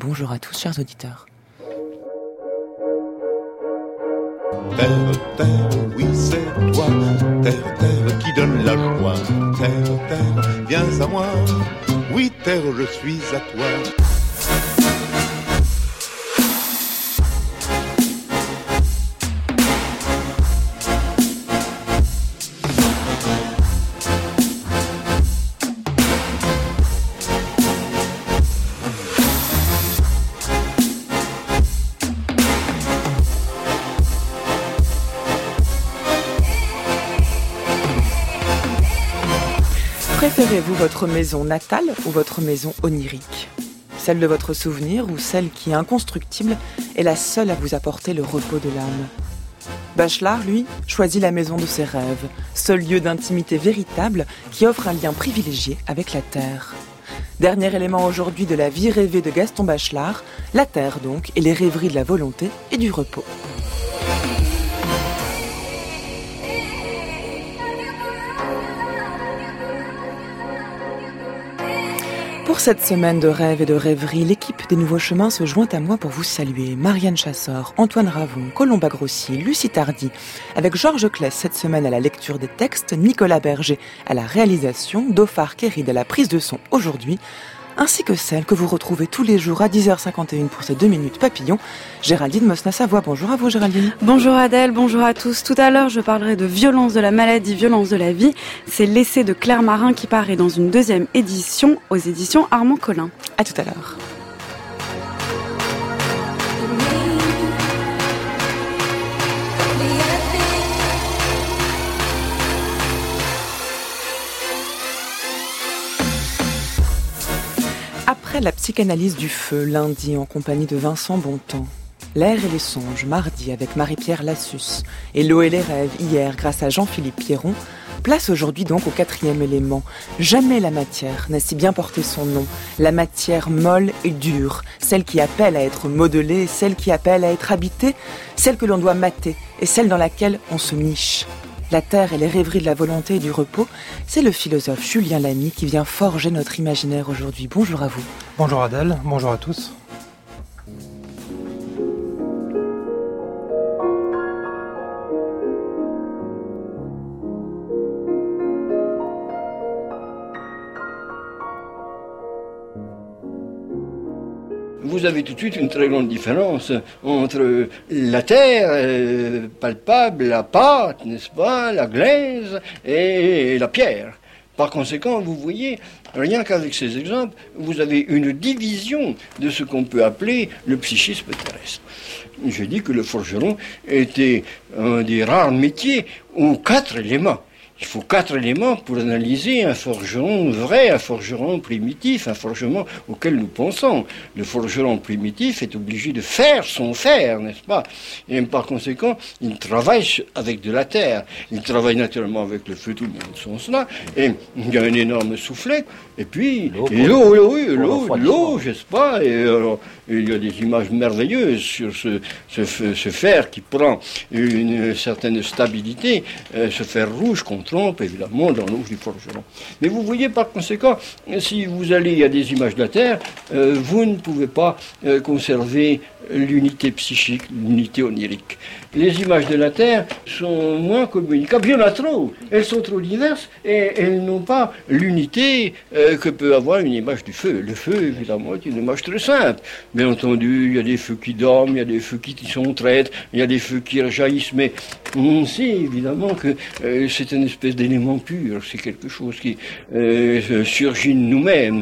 bonjour à tous, chers auditeurs. Terre, terre, oui c'est toi, terre, terre qui donne la joie. Terre, terre, viens à moi, oui terre, je suis à toi. Préférez-vous votre maison natale ou votre maison onirique ? Celle de votre souvenir ou celle qui est inconstructible est la seule à vous apporter le repos de l'âme ? Bachelard, lui, choisit la maison de ses rêves, seul lieu d'intimité véritable qui offre un lien privilégié avec la terre. Dernier élément aujourd'hui de la vie rêvée de Gaston Bachelard, la terre donc, et les rêveries de la volonté et du repos. Pour cette semaine de rêves et de rêveries, l'équipe des Nouveaux Chemins se joint à moi pour vous saluer. Marianne Chassor, Antoine Ravon, Colomba Grossi, Lucie Tardy, avec Georges Claes cette semaine à la lecture des textes, Nicolas Berger à la réalisation, Dauphard Kéride à la prise de son aujourd'hui, ainsi que celle que vous retrouvez tous les jours à 10h51 pour ces 2 minutes papillons. Géraldine Mosna-Savoie, bonjour à vous Géraldine. Bonjour Adèle, bonjour à tous. Tout à l'heure, je parlerai de Violence de la maladie, violence de la vie. C'est l'essai de Claire Marin qui paraît dans une 2e édition aux éditions Armand Collin. À tout à l'heure. Après la psychanalyse du feu, lundi, en compagnie de Vincent Bontemps. L'air et les songes, mardi, avec Marie-Pierre Lassus. Et l'eau et les rêves, hier, grâce à Jean-Philippe Pierron. Place aujourd'hui donc au 4e élément. Jamais la matière n'a si bien porté son nom. La matière molle et dure, celle qui appelle à être modelée, celle qui appelle à être habitée, celle que l'on doit mater et celle dans laquelle on se niche. La terre et les rêveries de la volonté et du repos, c'est le philosophe Julien Lamy qui vient forger notre imaginaire aujourd'hui. Bonjour à vous. Bonjour Adèle, bonjour à tous. Vous avez tout de suite une très grande différence entre la terre palpable, la pâte, n'est-ce pas, la glaise et la pierre. Par conséquent, vous voyez, rien qu'avec ces exemples, vous avez une division de ce qu'on peut appeler le psychisme terrestre. Je dis que le forgeron était un des rares métiers où 4 éléments. Il faut 4 éléments pour analyser un forgeron vrai, un forgeron primitif, un forgeron auquel nous pensons. Le forgeron primitif est obligé de faire son fer, n'est-ce pas ? Et par conséquent, il travaille avec de la terre. Il travaille naturellement avec le feu, tout dans ce sens-là. Et il y a un énorme soufflet. Et puis, l'eau, je sais pas. Et alors, il y a des images merveilleuses sur ce fer qui prend une certaine stabilité, ce fer rouge qu'on trompe évidemment dans l'eau du forgeron. Mais vous voyez par conséquent, si vous allez à des images de la Terre, vous ne pouvez pas conserver l'unité psychique, l'unité onirique. Les images de la Terre sont moins communicables, il y en a trop, elles sont trop diverses et elles n'ont pas l'unité que peut avoir une image du feu. Le feu, évidemment, est une image très simple. Bien entendu, il y a des feux qui dorment, il y a des feux qui sont traîtres, il y a des feux qui rejaillissent, mais on sait évidemment que c'est une espèce d'élément pur, c'est quelque chose qui surgit de nous-mêmes.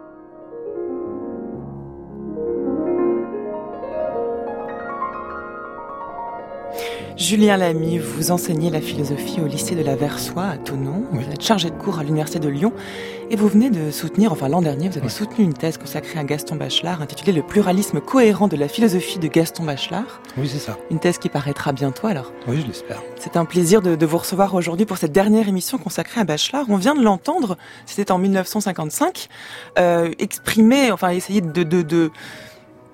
Julien Lamy, vous enseignez la philosophie au lycée de la Versoix à Thonon. Vous êtes chargé de cours à l'université de Lyon et vous venez de soutenir, l'an dernier, vous avez soutenu une thèse consacrée à Gaston Bachelard intitulée « Le pluralisme cohérent de la philosophie de Gaston Bachelard ». Oui, c'est ça. Une thèse qui paraîtra bientôt alors. Oui, je l'espère. C'est un plaisir de vous recevoir aujourd'hui pour cette dernière émission consacrée à Bachelard. On vient de l'entendre, c'était en 1955, essayer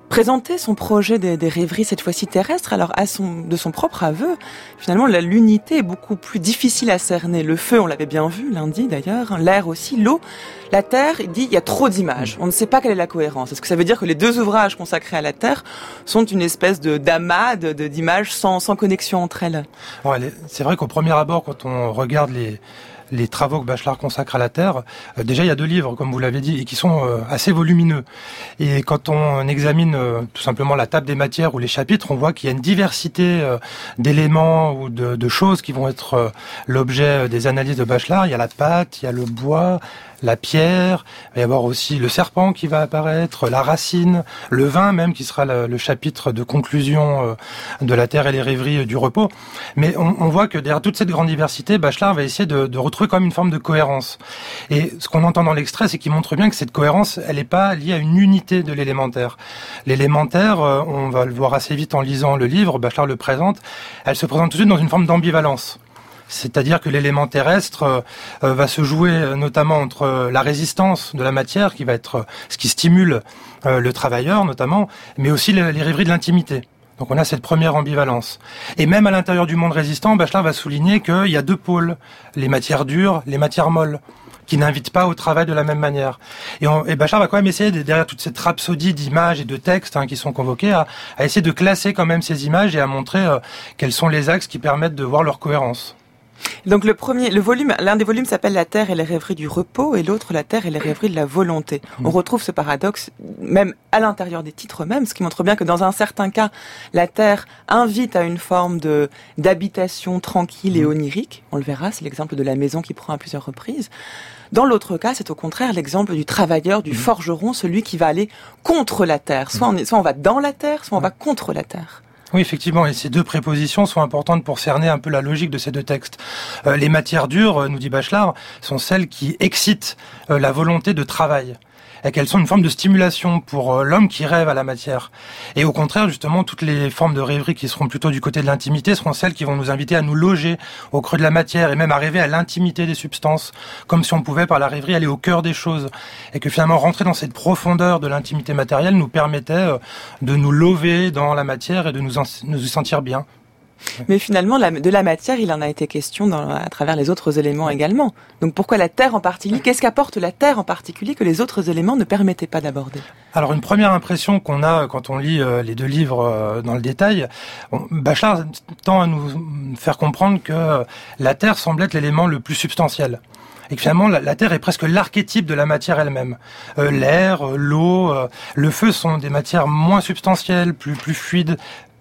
présenter son projet des rêveries, cette fois-ci terrestres. Alors, de son propre aveu, finalement, l'unité est beaucoup plus difficile à cerner. Le feu, on l'avait bien vu lundi d'ailleurs, l'air aussi, l'eau. La Terre, il dit, il y a trop d'images. On ne sait pas quelle est la cohérence. Est-ce que ça veut dire que les 2 ouvrages consacrés à la Terre sont une espèce d'amas d'images sans connexion entre elles? Alors, c'est vrai qu'au premier abord, quand on regarde les travaux que Bachelard consacre à la Terre, déjà il y a 2 livres, comme vous l'avez dit, et qui sont assez volumineux. Et quand on examine tout simplement la table des matières ou les chapitres, on voit qu'il y a une diversité d'éléments ou de choses qui vont être l'objet des analyses de Bachelard. Il y a la pâte, il y a le bois, la pierre, il va y avoir aussi le serpent qui va apparaître, la racine, le vin même, qui sera le chapitre de conclusion de la Terre et les rêveries du repos. Mais on voit que derrière toute cette grande diversité, Bachelard va essayer de retrouver quand même une forme de cohérence. Et ce qu'on entend dans l'extrait, c'est qu'il montre bien que cette cohérence, elle n'est pas liée à une unité de l'élémentaire. L'élémentaire, on va le voir assez vite en lisant le livre, Bachelard le présente, elle se présente tout de suite dans une forme d'ambivalence. C'est-à-dire que l'élément terrestre va se jouer notamment entre la résistance de la matière, qui va être ce qui stimule le travailleur notamment, mais aussi les rêveries de l'intimité. Donc on a cette première ambivalence. Et même à l'intérieur du monde résistant, Bachelard va souligner qu'il y a 2 pôles, les matières dures, les matières molles, qui n'invitent pas au travail de la même manière. Et Bachelard va quand même essayer, derrière toute cette rhapsodie d'images et de textes qui sont convoqués, à essayer de classer quand même ces images et à montrer quels sont les axes qui permettent de voir leur cohérence. Donc l'un des volumes s'appelle La Terre et les rêveries du repos et l'autre La Terre et les rêveries de la volonté. On retrouve ce paradoxe même à l'intérieur des titres mêmes, ce qui montre bien que dans un certain cas, la Terre invite à une forme d'habitation tranquille et onirique. On le verra, c'est l'exemple de la maison qui prend à plusieurs reprises. Dans l'autre cas, c'est au contraire l'exemple du travailleur, du forgeron, celui qui va aller contre la Terre. Soit on va dans la Terre, soit on va contre la Terre. Oui, effectivement, et ces 2 prépositions sont importantes pour cerner un peu la logique de ces 2 textes. Les matières dures, nous dit Bachelard, sont celles qui excitent la volonté de travail, et qu'elles sont une forme de stimulation pour l'homme qui rêve à la matière. Et au contraire, justement, toutes les formes de rêverie qui seront plutôt du côté de l'intimité seront celles qui vont nous inviter à nous loger au creux de la matière et même à rêver à l'intimité des substances, comme si on pouvait par la rêverie aller au cœur des choses. Et que finalement, rentrer dans cette profondeur de l'intimité matérielle nous permettait de nous lever dans la matière et de nous y sentir bien. Mais finalement, de la matière, il en a été question à travers les autres éléments également. Donc pourquoi la Terre en particulier? Qu'est-ce qu'apporte la Terre en particulier que les autres éléments ne permettaient pas d'aborder? Alors une première impression qu'on a quand on lit les 2 livres dans le détail, Bachelard tend à nous faire comprendre que la Terre semble être l'élément le plus substantiel. Et que finalement, la Terre est presque l'archétype de la matière elle-même. L'air, l'eau, le feu sont des matières moins substantielles, plus fluides,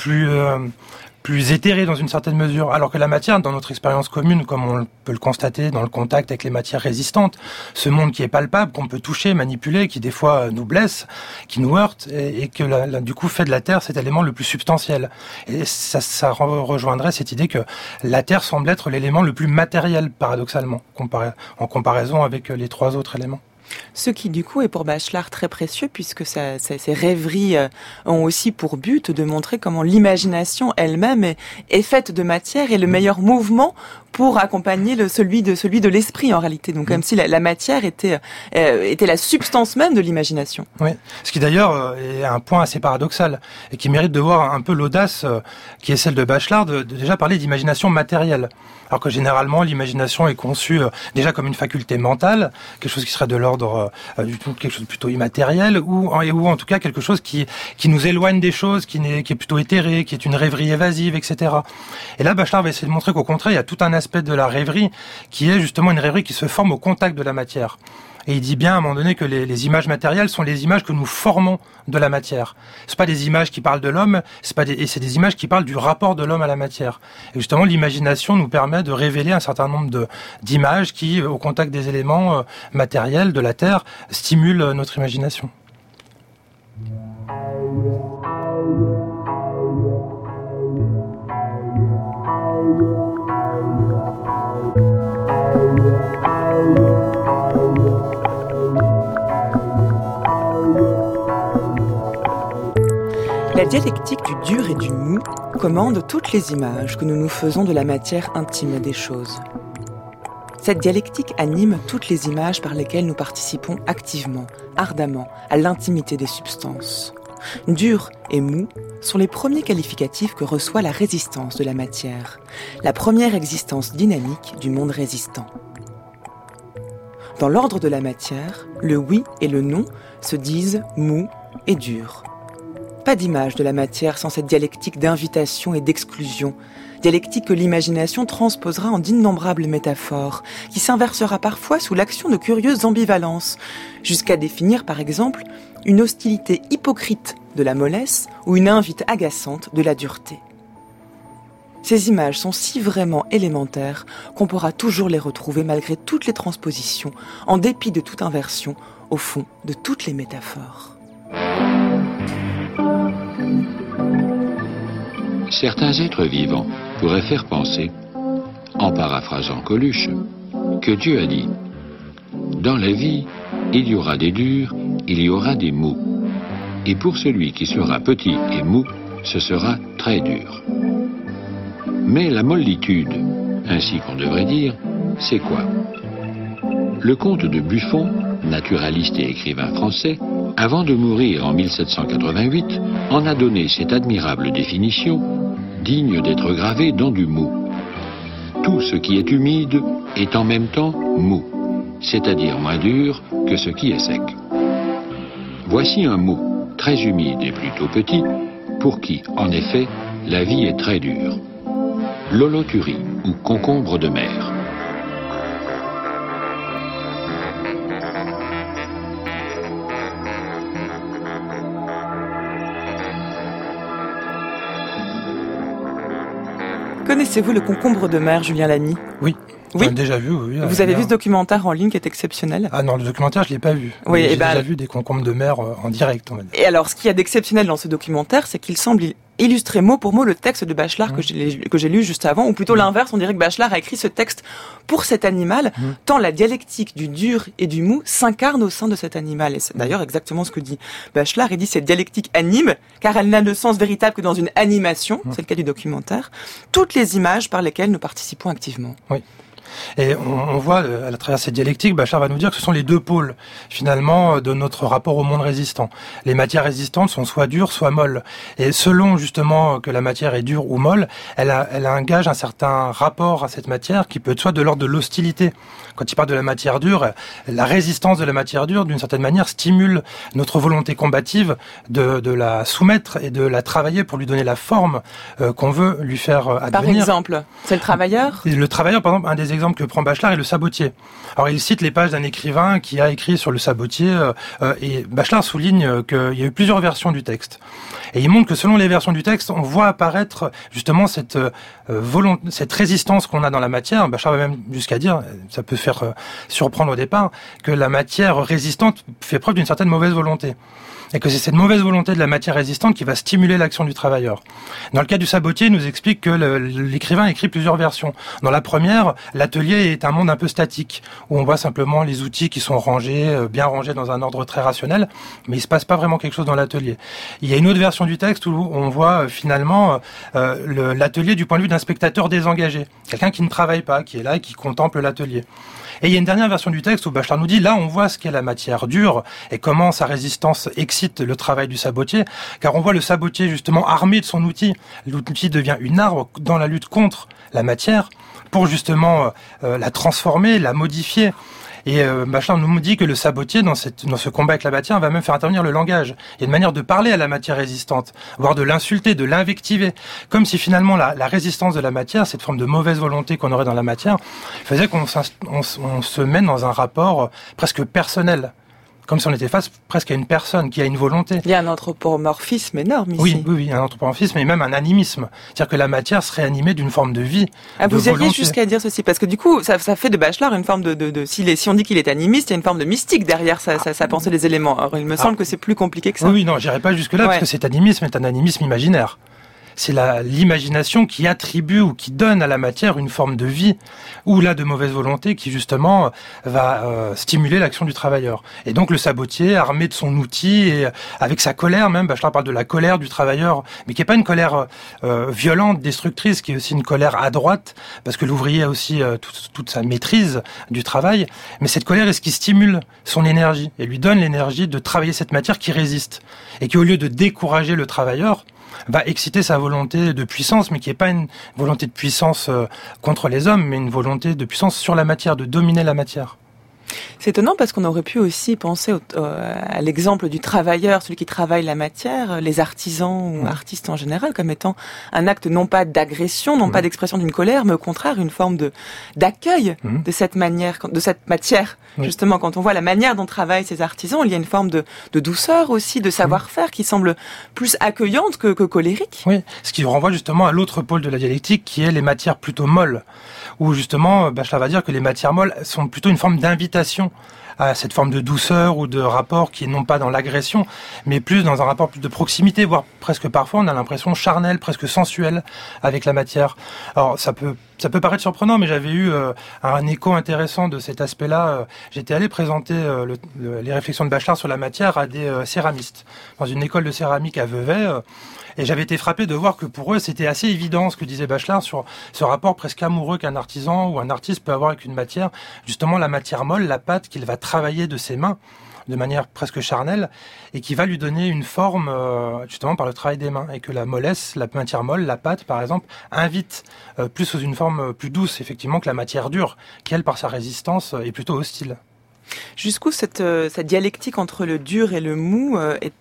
plus éthéré dans une certaine mesure, alors que la matière, dans notre expérience commune, comme on peut le constater dans le contact avec les matières résistantes, ce monde qui est palpable, qu'on peut toucher, manipuler, qui des fois nous blesse, qui nous heurte, et que du coup fait de la Terre cet élément le plus substantiel. Et ça rejoindrait cette idée que la Terre semble être l'élément le plus matériel, paradoxalement, en comparaison avec les 3 autres éléments. Ce qui, du coup, est pour Bachelard très précieux, puisque ces rêveries ont aussi pour but de montrer comment l'imagination elle-même est faite de matière et le meilleur mouvement pour accompagner celui de l'esprit, en réalité. Donc, comme si la matière était la substance même de l'imagination. Oui. Ce qui, d'ailleurs, est un point assez paradoxal et qui mérite de voir un peu l'audace qui est celle de Bachelard de déjà parler d'imagination matérielle. Alors que généralement, l'imagination est conçue déjà comme une faculté mentale, quelque chose qui serait de l'ordre quelque chose de plutôt immatériel, ou en tout cas quelque chose qui nous éloigne des choses, qui est plutôt éthéré, qui est une rêverie évasive, etc. Et là, Bachelard va essayer de montrer qu'au contraire, il y a tout un aspect de la rêverie qui est justement une rêverie qui se forme au contact de la matière. Et il dit bien à un moment donné que les images matérielles sont les images que nous formons de la matière. C'est pas des images qui parlent de l'homme, c'est des images qui parlent du rapport de l'homme à la matière. Et justement, l'imagination nous permet de révéler un certain nombre d'images qui, au contact des éléments matériels de la Terre, stimulent notre imagination. La dialectique du dur et du mou commande toutes les images que nous nous faisons de la matière intime des choses. Cette dialectique anime toutes les images par lesquelles nous participons activement, ardemment, à l'intimité des substances. Dur et mou sont les premiers qualificatifs que reçoit la résistance de la matière, la première existence dynamique du monde résistant. Dans l'ordre de la matière, le oui et le non se disent mou et dur. Pas d'image de la matière sans cette dialectique d'invitation et d'exclusion, dialectique que l'imagination transposera en d'innombrables métaphores, qui s'inversera parfois sous l'action de curieuses ambivalences, jusqu'à définir par exemple une hostilité hypocrite de la mollesse ou une invite agaçante de la dureté. Ces images sont si vraiment élémentaires qu'on pourra toujours les retrouver malgré toutes les transpositions, en dépit de toute inversion, au fond de toutes les métaphores. Certains êtres vivants pourraient faire penser, en paraphrasant Coluche, que Dieu a dit « Dans la vie, il y aura des durs, il y aura des mous. Et pour celui qui sera petit et mou, ce sera très dur. » Mais la mollitude, ainsi qu'on devrait dire, c'est quoi? Le comte de Buffon, naturaliste et écrivain français, avant de mourir en 1788, en a donné cette admirable définition, digne d'être gravée dans du mou. Tout ce qui est humide est en même temps mou, c'est-à-dire moins dur que ce qui est sec. Voici un mou, très humide et plutôt petit, pour qui, en effet, la vie est très dure. L'holoturie, ou concombre de mer. Connaissez-vous le concombre de mer, Julien Lamy? Oui. Oui. J'en ai déjà vu, oui. Vous avez vu ce documentaire en ligne qui est exceptionnel? Ah non, le documentaire, je l'ai pas vu. Oui, j'ai déjà vu des concombres de mer en direct, on va dire. Et alors, ce qu'il y a d'exceptionnel dans ce documentaire, c'est qu'il semble illustrer mot pour mot le texte de Bachelard que j'ai lu juste avant, ou plutôt l'inverse, on dirait que Bachelard a écrit ce texte pour cet animal, tant la dialectique du dur et du mou s'incarne au sein de cet animal. Et c'est d'ailleurs exactement ce que dit Bachelard. Il dit cette dialectique anime, car elle n'a de sens véritable que dans une animation, c'est le cas du documentaire, toutes les images par lesquelles nous participons activement. Oui. Et on voit, à travers cette dialectique, Bachelard va nous dire que ce sont les deux pôles, finalement, de notre rapport au monde résistant. Les matières résistantes sont soit dures, soit molles. Et selon, justement, que la matière est dure ou molle, elle engage un certain rapport à cette matière qui peut être soit de l'ordre de l'hostilité. Quand il parle de la matière dure, la résistance de la matière dure, d'une certaine manière, stimule notre volonté combative de la soumettre et de la travailler pour lui donner la forme qu'on veut lui faire advenir. Par exemple, c'est le travailleur? Le travailleur, par exemple, un des exemples que prend Bachelard est le sabotier. Alors il cite les pages d'un écrivain qui a écrit sur le sabotier et Bachelard souligne qu'il y a eu plusieurs versions du texte. Et il montre que selon les versions du texte, on voit apparaître justement cette résistance qu'on a dans la matière. Bachelard va même jusqu'à dire, ça peut faire surprendre au départ, que la matière résistante fait preuve d'une certaine mauvaise volonté. Et que c'est cette mauvaise volonté de la matière résistante qui va stimuler l'action du travailleur. Dans le cas du sabotier, il nous explique que l'écrivain écrit plusieurs versions. Dans la première, l'atelier est un monde un peu statique, où on voit simplement les outils qui sont rangés, bien rangés dans un ordre très rationnel, mais il se passe pas vraiment quelque chose dans l'atelier. Il y a une autre version du texte où on voit finalement l'atelier du point de vue d'un spectateur désengagé, quelqu'un qui ne travaille pas, qui est là et qui contemple l'atelier. Et il y a une dernière version du texte où Bachelard nous dit, là on voit ce qu'est la matière dure et comment sa résistance excite le travail du sabotier, car on voit le sabotier justement armé de son outil. L'outil devient une arme dans la lutte contre la matière pour justement la transformer, la modifier. Et Bachelard nous dit que le sabotier, dans ce combat avec la matière, va même faire intervenir le langage. Il y a une manière de parler à la matière résistante, voire de l'insulter, de l'invectiver. Comme si finalement la résistance de la matière, cette forme de mauvaise volonté qu'on aurait dans la matière, faisait qu'on se mène dans un rapport presque personnel. Comme si on était face presque à une personne qui a une volonté. Il y a un anthropomorphisme énorme ici. Oui, un anthropomorphisme et même un animisme. C'est-à-dire que la matière serait animée d'une forme de vie. Ah, vous iriez jusqu'à dire ceci, parce que du coup, ça fait de Bachelard une forme si on dit qu'il est animiste, il y a une forme de mystique derrière sa pensée des éléments. Alors, il me semble que c'est plus compliqué que ça. Oui, non, j'irai pas jusque-là, parce que cet animisme est un animisme imaginaire. c'est l'imagination qui attribue ou qui donne à la matière une forme de vie, ou là de mauvaise volonté qui justement va stimuler l'action du travailleur. Et donc le sabotier, armé de son outil et avec sa colère même, Bachelard parle de la colère du travailleur, mais qui n'est pas une colère violente, destructrice, qui est aussi une colère à droite, parce que l'ouvrier a aussi toute sa maîtrise du travail, mais cette colère est ce qui stimule son énergie et lui donne l'énergie de travailler cette matière qui résiste, et qui au lieu de décourager le travailleur, va exciter sa volonté de puissance, mais qui n'est pas une volonté de puissance contre les hommes, mais une volonté de puissance sur la matière, de dominer la matière. C'est étonnant parce qu'on aurait pu aussi penser à l'exemple du travailleur, celui qui travaille la matière, les artisans ou artistes en général, comme étant un acte non pas d'agression, non pas d'expression d'une colère, mais au contraire une forme d'accueil de cette matière. Justement, quand on voit la manière dont travaillent ces artisans, il y a une forme de douceur aussi, de savoir-faire qui semble plus accueillante que colérique. Oui, ce qui renvoie justement à l'autre pôle de la dialectique, qui est les matières plutôt molles, où justement Bachelard va dire que les matières molles sont plutôt une forme d'invitation à cette forme de douceur ou de rapport qui est non pas dans l'agression, mais plus dans un rapport plus de proximité, voire presque parfois on a l'impression charnel, presque sensuel avec la matière. Alors ça peut paraître surprenant, mais j'avais eu un écho intéressant de cet aspect-là. J'étais allé présenter les réflexions de Bachelard sur la matière à des céramistes dans une école de céramique à Vevey. Et j'avais été frappé de voir que pour eux, c'était assez évident ce que disait Bachelard sur ce rapport presque amoureux qu'un artisan ou un artiste peut avoir avec une matière. Justement, la matière molle, la pâte qu'il va travailler de ses mains de manière presque charnelle et qui va lui donner une forme justement par le travail des mains. Et que la mollesse, la matière molle, la pâte par exemple, invite plus sous une forme plus douce effectivement que la matière dure, qui elle par sa résistance est plutôt hostile. Jusqu'où cette dialectique entre le dur et le mou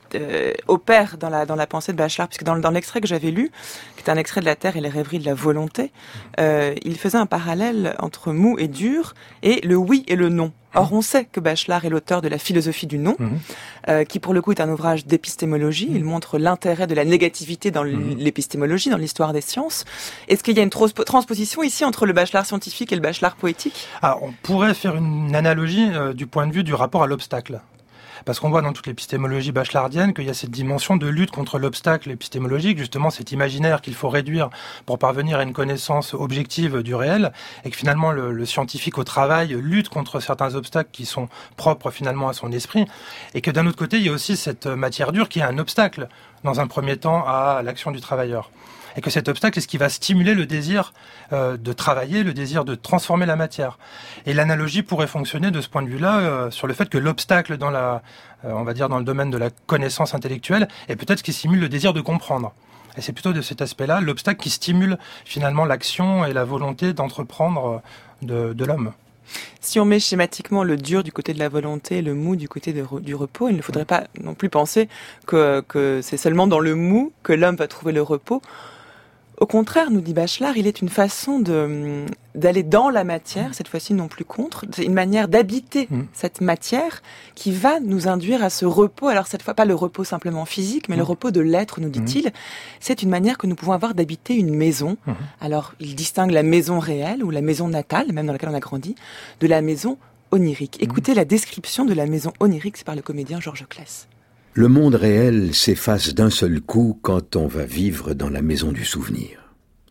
opère dans la pensée de Bachelard, puisque dans l'extrait que j'avais lu, qui est un extrait de La Terre et les rêveries de la volonté, il faisait un parallèle entre mou et dur et le oui et le non. Or, on sait que Bachelard est l'auteur de la philosophie du non, qui pour le coup est un ouvrage d'épistémologie. Il montre l'intérêt de la négativité dans l'épistémologie, dans l'histoire des sciences. Est-ce qu'il y a une transposition ici entre le Bachelard scientifique et le Bachelard poétique ? Alors, on pourrait faire une analogie du point de vue du rapport à l'obstacle. Parce qu'on voit dans toute l'épistémologie bachelardienne qu'il y a cette dimension de lutte contre l'obstacle épistémologique, justement cet imaginaire qu'il faut réduire pour parvenir à une connaissance objective du réel, et que finalement le scientifique au travail lutte contre certains obstacles qui sont propres finalement à son esprit, et que d'un autre côté il y a aussi cette matière dure qui est un obstacle dans un premier temps à l'action du travailleur. Et que cet obstacle est ce qui va stimuler le désir de travailler, le désir de transformer la matière. Et l'analogie pourrait fonctionner de ce point de vue-là sur le fait que l'obstacle dans on va dire dans le domaine de la connaissance intellectuelle est peut-être ce qui stimule le désir de comprendre. Et c'est plutôt de cet aspect-là, l'obstacle qui stimule finalement l'action et la volonté d'entreprendre de l'homme. Si on met schématiquement le dur du côté de la volonté, le mou du côté du repos, il ne faudrait pas non plus penser que c'est seulement dans le mou que l'homme va trouver le repos. Au contraire, nous dit Bachelard, il est une façon d'aller dans la matière, cette fois-ci non plus contre, c'est une manière d'habiter cette matière qui va nous induire à ce repos. Alors cette fois, pas le repos simplement physique, mais le repos de l'être, nous dit-il. C'est une manière que nous pouvons avoir d'habiter une maison. Alors, il distingue la maison réelle ou la maison natale, même dans laquelle on a grandi, de la maison onirique. Écoutez la description de la maison onirique, c'est par le comédien Georges Claes. Le monde réel s'efface d'un seul coup quand on va vivre dans la maison du souvenir.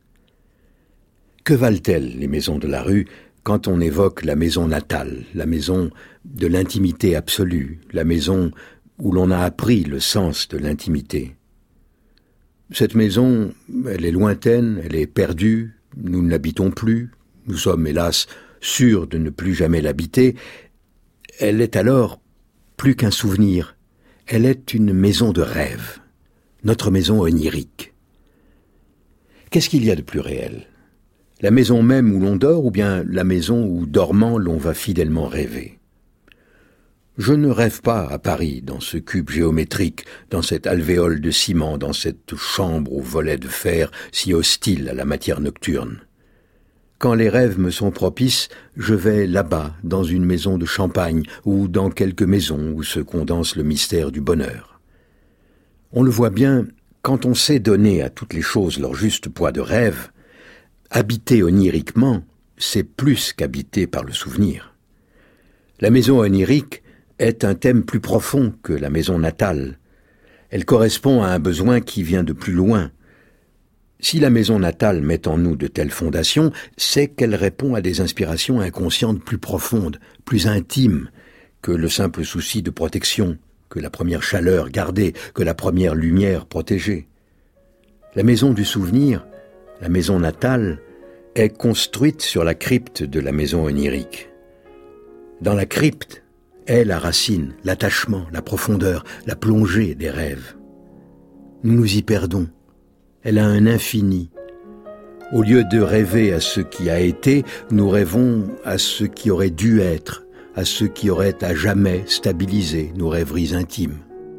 Que valent-elles, les maisons de la rue, quand on évoque la maison natale, la maison de l'intimité absolue, la maison où l'on a appris le sens de l'intimité? Cette maison, elle est lointaine, elle est perdue, nous ne l'habitons plus, nous sommes hélas sûrs de ne plus jamais l'habiter. Elle est alors plus qu'un souvenir. Elle est une maison de rêve, notre maison onirique. Qu'est-ce qu'il y a de plus réel? La maison même où l'on dort ou bien la maison où, dormant, l'on va fidèlement rêver? Je ne rêve pas à Paris, dans ce cube géométrique, dans cette alvéole de ciment, dans cette chambre aux volets de fer si hostile à la matière nocturne. Quand les rêves me sont propices, je vais là-bas, dans une maison de champagne, ou dans quelques maisons où se condense le mystère du bonheur. On le voit bien, quand on sait donner à toutes les choses leur juste poids de rêve, habiter oniriquement, c'est plus qu'habiter par le souvenir. La maison onirique est un thème plus profond que la maison natale. Elle correspond à un besoin qui vient de plus loin. Si la maison natale met en nous de telles fondations, c'est qu'elle répond à des inspirations inconscientes plus profondes, plus intimes que le simple souci de protection, que la première chaleur gardée, que la première lumière protégée. La maison du souvenir, la maison natale, est construite sur la crypte de la maison onirique. Dans la crypte est la racine, l'attachement, la profondeur, la plongée des rêves. Nous nous y perdons. Elle a un infini. Au lieu de rêver à ce qui a été, nous rêvons à ce qui aurait dû être, à ce qui aurait à jamais stabilisé nos rêveries intimes.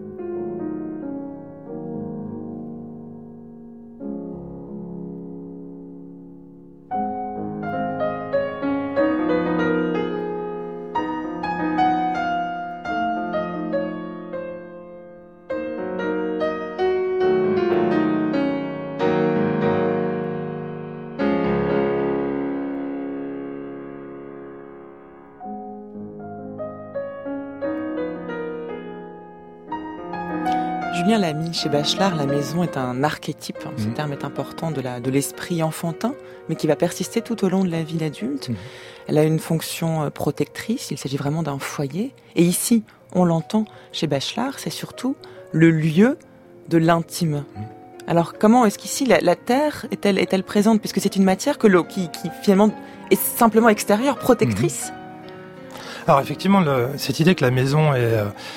Julien Lamy, chez Bachelard, la maison est un archétype, ce terme est important, de l'esprit enfantin, mais qui va persister tout au long de la vie d'adulte. Elle a une fonction protectrice, il s'agit vraiment d'un foyer. Et ici, on l'entend chez Bachelard, c'est surtout le lieu de l'intime. Alors comment est-ce qu'ici la terre est-elle présente, puisque c'est une matière qui finalement est simplement extérieure, protectrice? Alors effectivement, cette idée que la maison est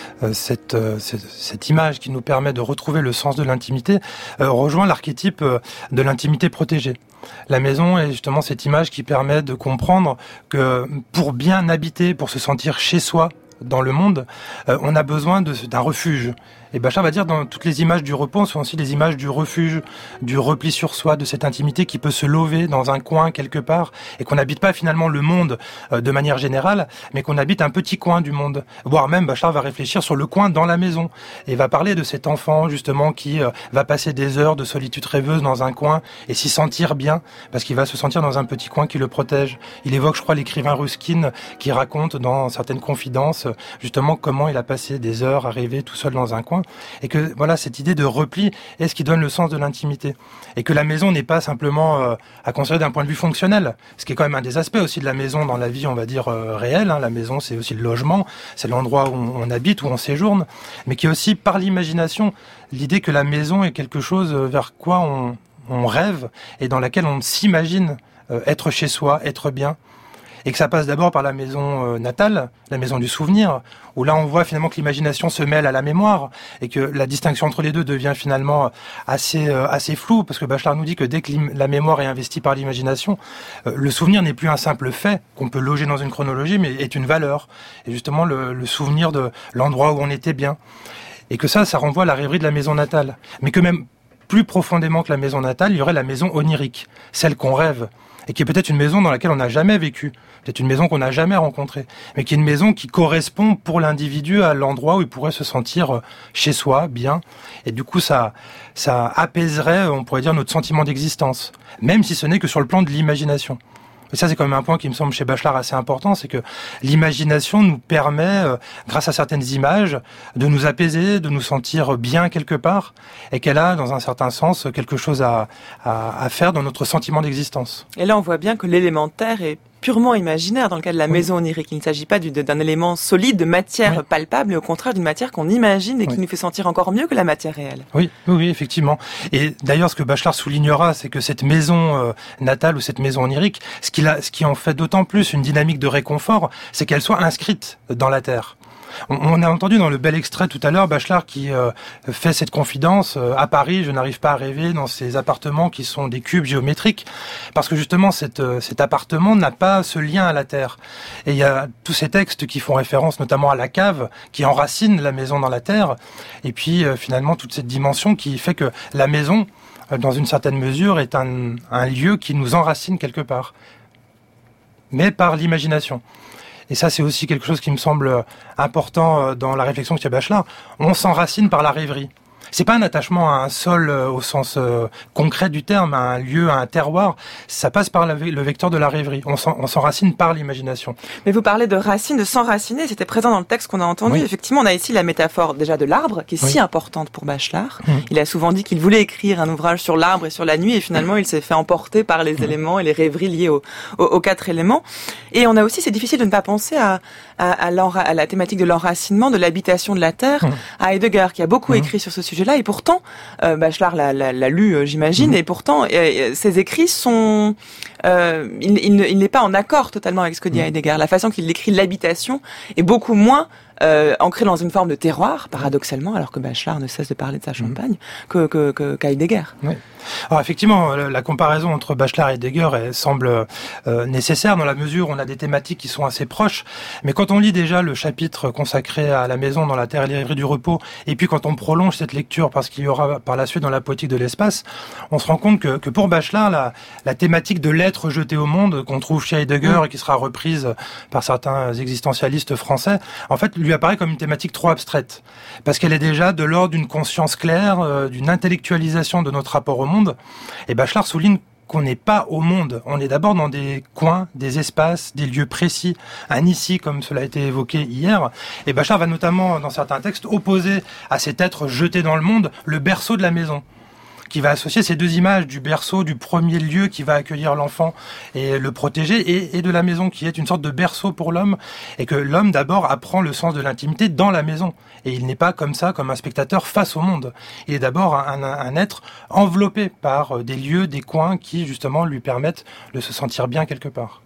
cette image qui nous permet de retrouver le sens de l'intimité rejoint l'archétype de l'intimité protégée. La maison est justement cette image qui permet de comprendre que pour bien habiter, pour se sentir chez soi dans le monde, on a besoin d'un refuge. Et Bachelard va dire dans toutes les images du repos sont aussi les images du refuge, du repli sur soi, de cette intimité qui peut se lever dans un coin quelque part et qu'on n'habite pas finalement le monde de manière générale, mais qu'on habite un petit coin du monde. Voire même Bachelard va réfléchir sur le coin dans la maison et va parler de cet enfant justement qui va passer des heures de solitude rêveuse dans un coin et s'y sentir bien parce qu'il va se sentir dans un petit coin qui le protège. Il évoque, je crois, l'écrivain Ruskin qui raconte dans certaines confidences justement comment il a passé des heures à rêver tout seul dans un coin. Et que voilà, cette idée de repli est ce qui donne le sens de l'intimité. Et que la maison n'est pas simplement à considérer d'un point de vue fonctionnel, ce qui est quand même un des aspects aussi de la maison dans la vie, on va dire, réelle. La maison, c'est aussi le logement, c'est l'endroit où on habite, où on séjourne, mais qui est aussi, par l'imagination, l'idée que la maison est quelque chose vers quoi on rêve et dans laquelle on s'imagine être chez soi, être bien. Et que ça passe d'abord par la maison natale, la maison du souvenir, où là on voit finalement que l'imagination se mêle à la mémoire et que la distinction entre les deux devient finalement assez floue, parce que Bachelard nous dit que dès que la mémoire est investie par l'imagination, le souvenir n'est plus un simple fait qu'on peut loger dans une chronologie, mais est une valeur. Et justement le souvenir de l'endroit où on était bien. Et que ça renvoie à la rêverie de la maison natale. Mais que même plus profondément que la maison natale, il y aurait la maison onirique, celle qu'on rêve. Et qui est peut-être une maison dans laquelle on n'a jamais vécu, peut-être une maison qu'on n'a jamais rencontrée, mais qui est une maison qui correspond pour l'individu à l'endroit où il pourrait se sentir chez soi, bien. Et du coup, ça apaiserait, on pourrait dire, notre sentiment d'existence, même si ce n'est que sur le plan de l'imagination. Et ça, c'est quand même un point qui me semble chez Bachelard assez important, c'est que l'imagination nous permet, grâce à certaines images, de nous apaiser, de nous sentir bien quelque part, et qu'elle a, dans un certain sens, quelque chose à faire dans notre sentiment d'existence. Et là, on voit bien que l'élémentaire est purement imaginaire dans le cas de la maison onirique. Il ne s'agit pas d'un élément solide, de matière palpable, mais au contraire d'une matière qu'on imagine et qui nous fait sentir encore mieux que la matière réelle. Oui, effectivement. Et d'ailleurs, ce que Bachelard soulignera, c'est que cette maison natale ou cette maison onirique, ce qui en fait d'autant plus une dynamique de réconfort, c'est qu'elle soit inscrite dans la terre. On a entendu dans le bel extrait tout à l'heure Bachelard qui fait cette confidence à Paris, je n'arrive pas à rêver dans ces appartements qui sont des cubes géométriques, parce que justement cet appartement n'a pas ce lien à la terre. Et il y a tous ces textes qui font référence notamment à la cave, qui enracine la maison dans la terre, et puis finalement toute cette dimension qui fait que la maison, dans une certaine mesure, est un lieu qui nous enracine quelque part, mais par l'imagination. Et ça, c'est aussi quelque chose qui me semble important dans la réflexion que chez Bachelard. On s'enracine par la rêverie. C'est pas un attachement à un sol au sens concret du terme, à un lieu, à un terroir. Ça passe par le vecteur de la rêverie. On s'enracine par l'imagination. Mais vous parlez de racines, de s'enraciner. C'était présent dans le texte qu'on a entendu. Oui. Effectivement, on a ici la métaphore déjà de l'arbre, qui est si importante pour Bachelard. Il a souvent dit qu'il voulait écrire un ouvrage sur l'arbre et sur la nuit, et finalement, il s'est fait emporter par les éléments et les rêveries liées aux 4 éléments. Et on a aussi, c'est difficile de ne pas penser à la thématique de l'enracinement, de l'habitation de la terre, à Heidegger, qui a beaucoup écrit sur ce sujet-là, et pourtant, Bachelard l'a lu, j'imagine, et pourtant, ses écrits sont... il n'est pas en accord totalement avec ce que dit Heidegger. La façon qu'il décrit l'habitation est beaucoup moins ancrée dans une forme de terroir, paradoxalement, alors que Bachelard ne cesse de parler de sa Champagne, qu'Heidegger. Oui. Alors effectivement, la comparaison entre Bachelard et Heidegger semble nécessaire dans la mesure où on a des thématiques qui sont assez proches. Mais quand on lit déjà le chapitre consacré à la maison dans la terre et les rêveries du repos, et puis quand on prolonge cette lecture parce qu'il y aura par la suite dans la poétique de l'espace, on se rend compte que pour Bachelard, la thématique de l'être jeté au monde qu'on trouve chez Heidegger et qui sera reprise par certains existentialistes français, en fait, lui apparaît comme une thématique trop abstraite. Parce qu'elle est déjà de l'ordre d'une conscience claire, d'une intellectualisation de notre rapport au monde. Et Bachelard souligne qu'on n'est pas au monde. On est d'abord dans des coins, des espaces, des lieux précis, un ici, comme cela a été évoqué hier. Et Bachelard va notamment, dans certains textes, opposer à cet être jeté dans le monde le berceau de la maison, qui va associer ces deux images du berceau, du premier lieu qui va accueillir l'enfant et le protéger, et de la maison qui est une sorte de berceau pour l'homme, et que l'homme d'abord apprend le sens de l'intimité dans la maison. Et il n'est pas comme ça, comme un spectateur face au monde. Il est d'abord un être enveloppé par des lieux, des coins qui justement lui permettent de se sentir bien quelque part.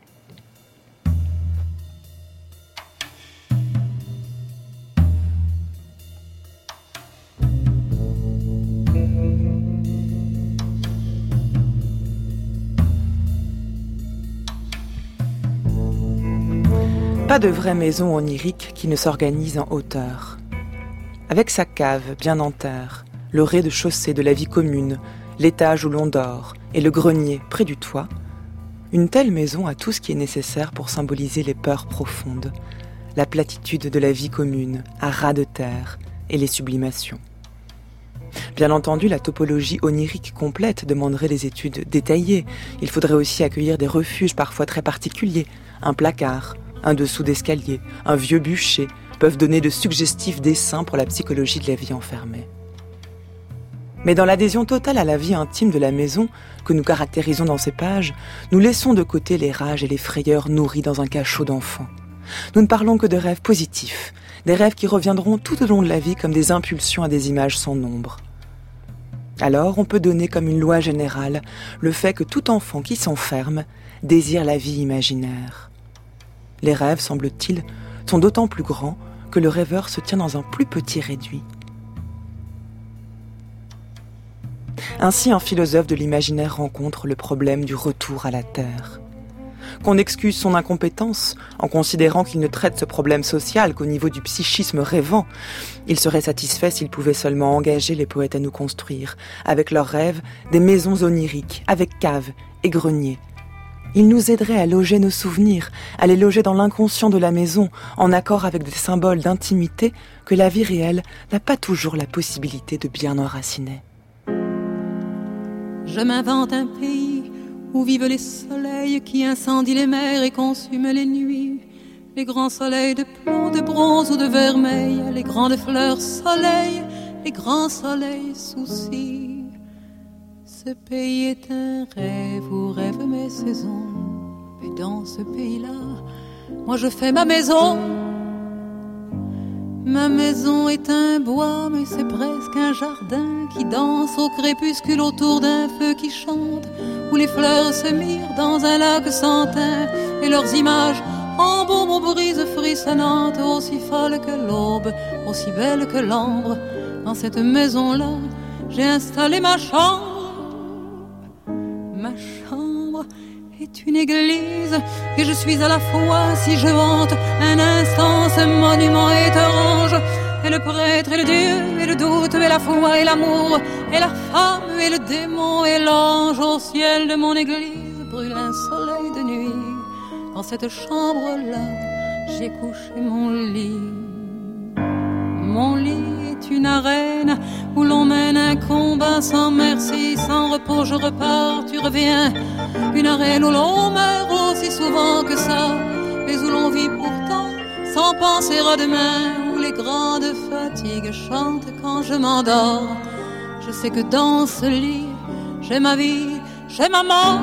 Pas de vraie maison onirique qui ne s'organise en hauteur. Avec sa cave bien en terre, le rez-de-chaussée de la vie commune, l'étage où l'on dort et le grenier près du toit, une telle maison a tout ce qui est nécessaire pour symboliser les peurs profondes, la platitude de la vie commune, à ras de terre et les sublimations. Bien entendu, la topologie onirique complète demanderait des études détaillées. Il faudrait aussi accueillir des refuges parfois très particuliers, un placard, un dessous d'escalier, un vieux bûcher, peuvent donner de suggestifs dessins pour la psychologie de la vie enfermée. Mais dans l'adhésion totale à la vie intime de la maison que nous caractérisons dans ces pages, nous laissons de côté les rages et les frayeurs nourris dans un cachot d'enfant. Nous ne parlons que de rêves positifs, des rêves qui reviendront tout au long de la vie comme des impulsions à des images sans nombre. Alors on peut donner comme une loi générale le fait que tout enfant qui s'enferme désire la vie imaginaire. Les rêves, semble-t-il, sont d'autant plus grands que le rêveur se tient dans un plus petit réduit. Ainsi, un philosophe de l'imaginaire rencontre le problème du retour à la terre. Qu'on excuse son incompétence en considérant qu'il ne traite ce problème social qu'au niveau du psychisme rêvant. Il serait satisfait s'il pouvait seulement engager les poètes à nous construire, avec leurs rêves, des maisons oniriques, avec caves et greniers. Il nous aiderait à loger nos souvenirs, à les loger dans l'inconscient de la maison, en accord avec des symboles d'intimité que la vie réelle n'a pas toujours la possibilité de bien enraciner. Je m'invente un pays où vivent les soleils qui incendient les mers et consument les nuits. Les grands soleils de plomb, de bronze ou de vermeil, les grandes fleurs soleil, les grands soleils soucis. Ce pays est un rêve où rêvent mes saisons. Et dans ce pays-là, moi je fais ma maison. Ma maison est un bois, mais c'est presque un jardin qui danse au crépuscule autour d'un feu qui chante, où les fleurs se mirent dans un lac sans teint, et leurs images embaument aux brises frissonnantes, aussi folles que l'aube, aussi belles que l'ambre. Dans cette maison-là, j'ai installé ma chambre. Ma chambre est une église, et je suis à la fois, si je hante un instant ce monument étrange, et le prêtre et le Dieu, et le doute, et la foi, et l'amour, et la femme, et le démon, et l'ange. Au ciel de mon église brûle un soleil de nuit. Dans cette chambre-là, j'ai couché mon lit. mon lit est une arène où l'on mène un combat sans merci, sans repos, je repars, tu reviens. Une arène où l'on meurt aussi souvent que ça, mais où l'on vit pourtant sans penser à demain, où les grandes fatigues chantent quand je m'endors. Je sais que dans ce lit, j'ai ma vie, j'ai ma mort.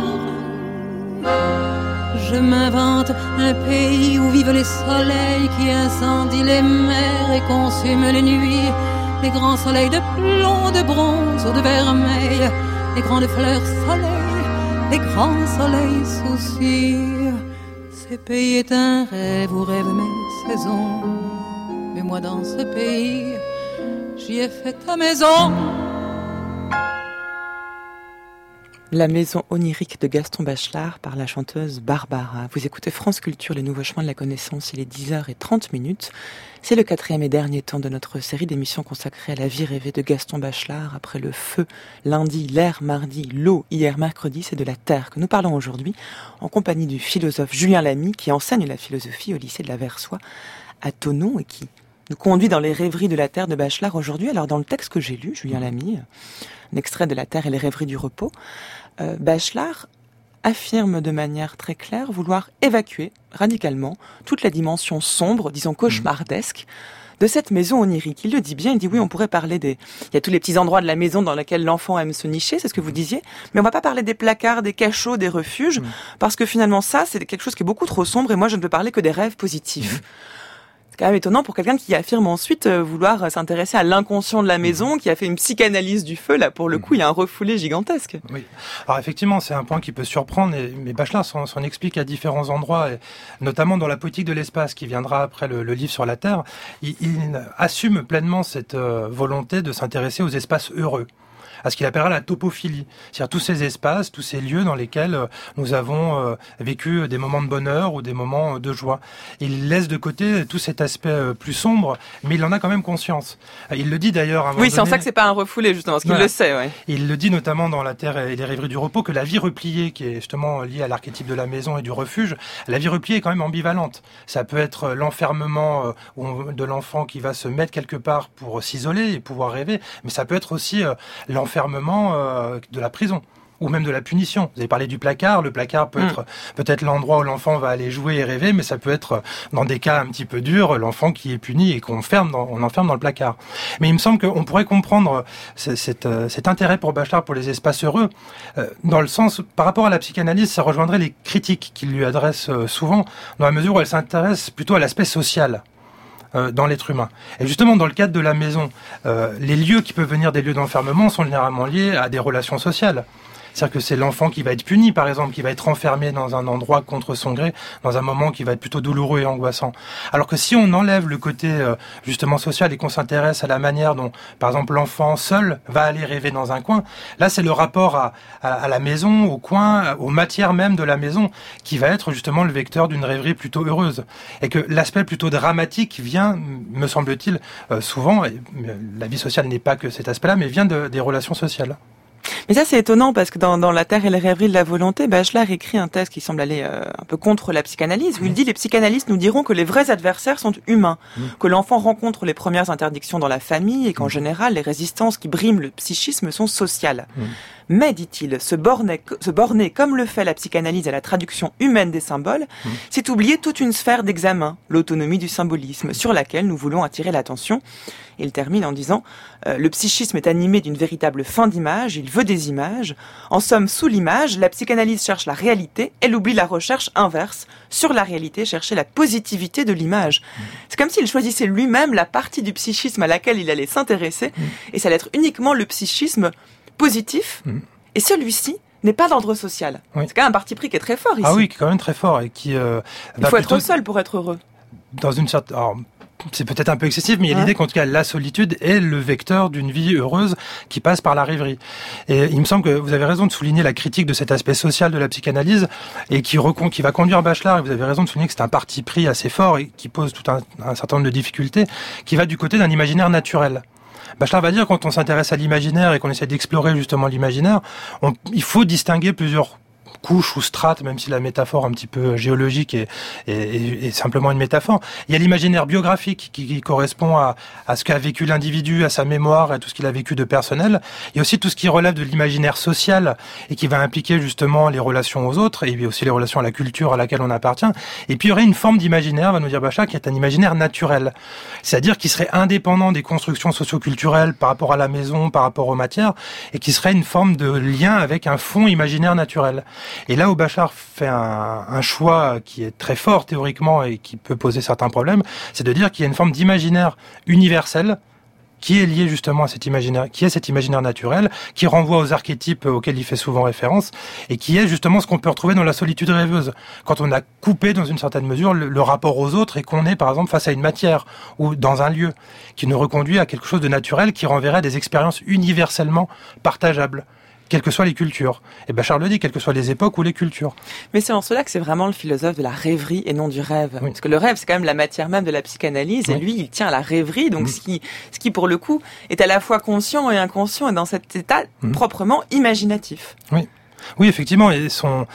Je m'invente un pays où vivent les soleils qui incendient les mers et consument les nuits. Les grands soleils de plomb, de bronze ou de vermeil, les grandes fleurs soleil, les grands soleils soucis. Ce pays est un rêve où rêvent mes saisons, mais moi dans ce pays, j'y ai fait ta maison. La maison onirique de Gaston Bachelard par la chanteuse Barbara. Vous écoutez France Culture, les nouveaux chemins de la connaissance, il est 10h30. C'est le 4e et dernier temps de notre série d'émissions consacrée à la vie rêvée de Gaston Bachelard. Après le feu lundi, l'air mardi, l'eau hier mercredi, c'est de la terre que nous parlons aujourd'hui en compagnie du philosophe Julien Lamy qui enseigne la philosophie au lycée de la Versoix à Thonon et qui nous conduit dans les rêveries de la terre de Bachelard aujourd'hui. Alors dans le texte que j'ai lu, Julien Lamy, un extrait de La terre et les rêveries du repos, Bachelard affirme de manière très claire vouloir évacuer radicalement toute la dimension sombre, disons cauchemardesque, de cette maison onirique. Il le dit bien, il dit oui, on pourrait parler il y a tous les petits endroits de la maison dans lesquels l'enfant aime se nicher, c'est ce que vous disiez, mais on va pas parler des placards, des cachots, des refuges, parce que finalement ça, c'est quelque chose qui est beaucoup trop sombre et moi je ne veux parler que des rêves positifs. C'est quand même étonnant pour quelqu'un qui affirme ensuite vouloir s'intéresser à l'inconscient de la maison, qui a fait une psychanalyse du feu. Là, pour le coup, il y a un refoulé gigantesque. Oui. Alors effectivement, c'est un point qui peut surprendre, mais Bachelard s'en explique à différents endroits, et notamment dans la poétique de l'espace, qui viendra après le livre sur la Terre. Il assume pleinement cette volonté de s'intéresser aux espaces heureux, à ce qu'il appellera la topophilie, c'est-à-dire tous ces espaces, tous ces lieux dans lesquels nous avons vécu des moments de bonheur ou des moments de joie. Il laisse de côté tout cet aspect plus sombre, mais il en a quand même conscience. Il le dit d'ailleurs à un moment donné. Oui, c'est en ça que c'est pas un refoulé, justement, parce qu'il le sait, ouais. Il le dit notamment dans La Terre et les rêveries du repos, que la vie repliée, qui est justement liée à l'archétype de la maison et du refuge, la vie repliée est quand même ambivalente. Ça peut être l'enfermement de l'enfant qui va se mettre quelque part pour s'isoler et pouvoir rêver, mais ça peut être aussi l'enfermement de la prison ou même de la punition. Vous avez parlé du placard. Le placard peut être peut-être l'endroit où l'enfant va aller jouer et rêver, mais ça peut être, dans des cas un petit peu durs, l'enfant qui est puni et qu'on enferme dans le placard. Mais il me semble qu'on pourrait comprendre cet intérêt pour Bachelard pour les espaces heureux, dans le sens, par rapport à la psychanalyse, ça rejoindrait les critiques qu'il lui adresse souvent, dans la mesure où elle s'intéresse plutôt à l'aspect social dans l'être humain. Et justement, dans le cadre de la maison, les lieux qui peuvent venir des lieux d'enfermement sont généralement liés à des relations sociales. C'est-à-dire que c'est l'enfant qui va être puni, par exemple, qui va être enfermé dans un endroit contre son gré, dans un moment qui va être plutôt douloureux et angoissant. Alors que si on enlève le côté justement social et qu'on s'intéresse à la manière dont, par exemple, l'enfant seul va aller rêver dans un coin, là c'est le rapport à la maison, au coin, aux matières même de la maison, qui va être justement le vecteur d'une rêverie plutôt heureuse. Et que l'aspect plutôt dramatique vient, me semble-t-il, souvent, et la vie sociale n'est pas que cet aspect-là, mais vient des relations sociales. Mais ça, c'est étonnant parce que dans La Terre et les rêveries de la volonté, Bachelard écrit un texte qui semble aller un peu contre la psychanalyse, où il dit « Les psychanalystes nous diront que les vrais adversaires sont humains, que l'enfant rencontre les premières interdictions dans la famille et qu'en général, les résistances qui briment le psychisme sont sociales. Mais, dit-il, se borner comme le fait la psychanalyse à la traduction humaine des symboles, c'est oublier toute une sphère d'examen, l'autonomie du symbolisme, sur laquelle nous voulons attirer l'attention. » Il termine en disant « Le psychisme est animé d'une véritable fin d'image, il veut des images. En somme, sous l'image, la psychanalyse cherche la réalité, elle oublie la recherche inverse. Sur la réalité, chercher la positivité de l'image. » C'est comme s'il choisissait lui-même la partie du psychisme à laquelle il allait s'intéresser, et ça allait être uniquement le psychisme positif, et celui-ci n'est pas d'ordre social. Oui. C'est quand même un parti pris qui est très fort ici. Ah oui, qui est quand même très fort et qui. Il faut être seul pour être heureux. Dans une certaine. Alors, c'est peut-être un peu excessif, mais il y a l'idée qu'en tout cas, la solitude est le vecteur d'une vie heureuse qui passe par la rêverie. Et il me semble que vous avez raison de souligner la critique de cet aspect social de la psychanalyse et qui va conduire Bachelard, et vous avez raison de souligner que c'est un parti pris assez fort et qui pose tout un certain nombre de difficultés, qui va du côté d'un imaginaire naturel. Bachelard va dire, quand on s'intéresse à l'imaginaire et qu'on essaie d'explorer justement l'imaginaire, il faut distinguer plusieurs couches ou strates, même si la métaphore un petit peu géologique est simplement une métaphore. Il y a l'imaginaire biographique qui correspond à ce qu'a vécu l'individu, à sa mémoire, à tout ce qu'il a vécu de personnel. Il y a aussi tout ce qui relève de l'imaginaire social et qui va impliquer justement les relations aux autres et aussi les relations à la culture à laquelle on appartient. Et puis il y aurait une forme d'imaginaire, va nous dire Bachelard, qui est un imaginaire naturel. C'est-à-dire qui serait indépendant des constructions socioculturelles par rapport à la maison, par rapport aux matières, et qui serait une forme de lien avec un fond imaginaire naturel. Et là où Bachelard fait un choix qui est très fort théoriquement et qui peut poser certains problèmes, c'est de dire qu'il y a une forme d'imaginaire universel qui est lié justement à cet imaginaire, qui est cet imaginaire naturel, qui renvoie aux archétypes auxquels il fait souvent référence, et qui est justement ce qu'on peut retrouver dans la solitude rêveuse. Quand on a coupé dans une certaine mesure le rapport aux autres et qu'on est par exemple face à une matière ou dans un lieu, qui nous reconduit à quelque chose de naturel qui renverrait à des expériences universellement partageables, quelles que soient les cultures. Et Bachelard le dit, quelles que soient les époques ou les cultures. Mais c'est en cela que c'est vraiment le philosophe de la rêverie et non du rêve. Oui. Parce que le rêve, c'est quand même la matière même de la psychanalyse, et lui, il tient à la rêverie, donc ce qui, pour le coup, est à la fois conscient et inconscient, et dans cet état proprement imaginatif. Oui, effectivement, et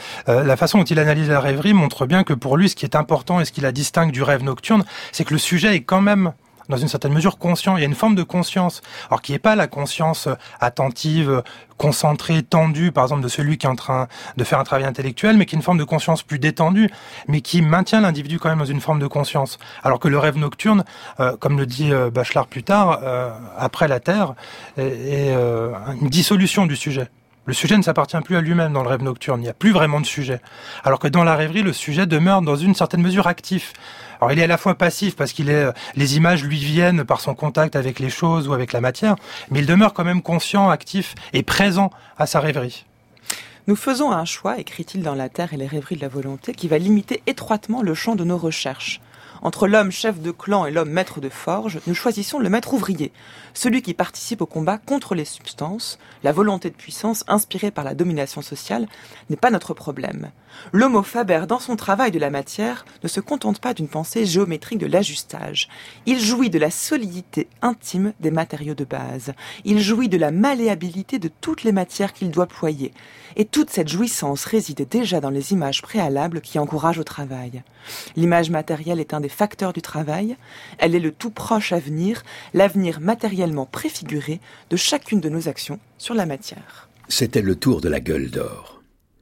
la façon dont il analyse la rêverie montre bien que pour lui, ce qui est important et ce qui la distingue du rêve nocturne, c'est que le sujet est quand même dans une certaine mesure conscient. Il y a une forme de conscience, alors qui n'est pas la conscience attentive, concentrée, tendue, par exemple de celui qui est en train de faire un travail intellectuel, mais qui est une forme de conscience plus détendue, mais qui maintient l'individu quand même dans une forme de conscience. Alors que le rêve nocturne, comme le dit Bachelard plus tard, après la Terre, est une dissolution du sujet. Le sujet ne s'appartient plus à lui-même dans le rêve nocturne, il n'y a plus vraiment de sujet. Alors que dans la rêverie, le sujet demeure dans une certaine mesure actif. Alors il est à la fois passif parce les images lui viennent par son contact avec les choses ou avec la matière, mais il demeure quand même conscient, actif et présent à sa rêverie. Nous faisons un choix, écrit-il dans La Terre et les rêveries de la volonté, qui va limiter étroitement le champ de nos recherches. Entre l'homme chef de clan et l'homme maître de forge, nous choisissons le maître ouvrier, celui qui participe au combat contre les substances. La volonté de puissance inspirée par la domination sociale n'est pas notre problème. L'homo faber, dans son travail de la matière, ne se contente pas d'une pensée géométrique de l'ajustage. Il jouit de la solidité intime des matériaux de base. Il jouit de la malléabilité de toutes les matières qu'il doit ployer. Et toute cette jouissance réside déjà dans les images préalables qui encouragent au travail. L'image matérielle est un des facteurs du travail. Elle est le tout proche avenir, l'avenir matériellement préfiguré de chacune de nos actions sur la matière. C'était le tour de la gueule d'or.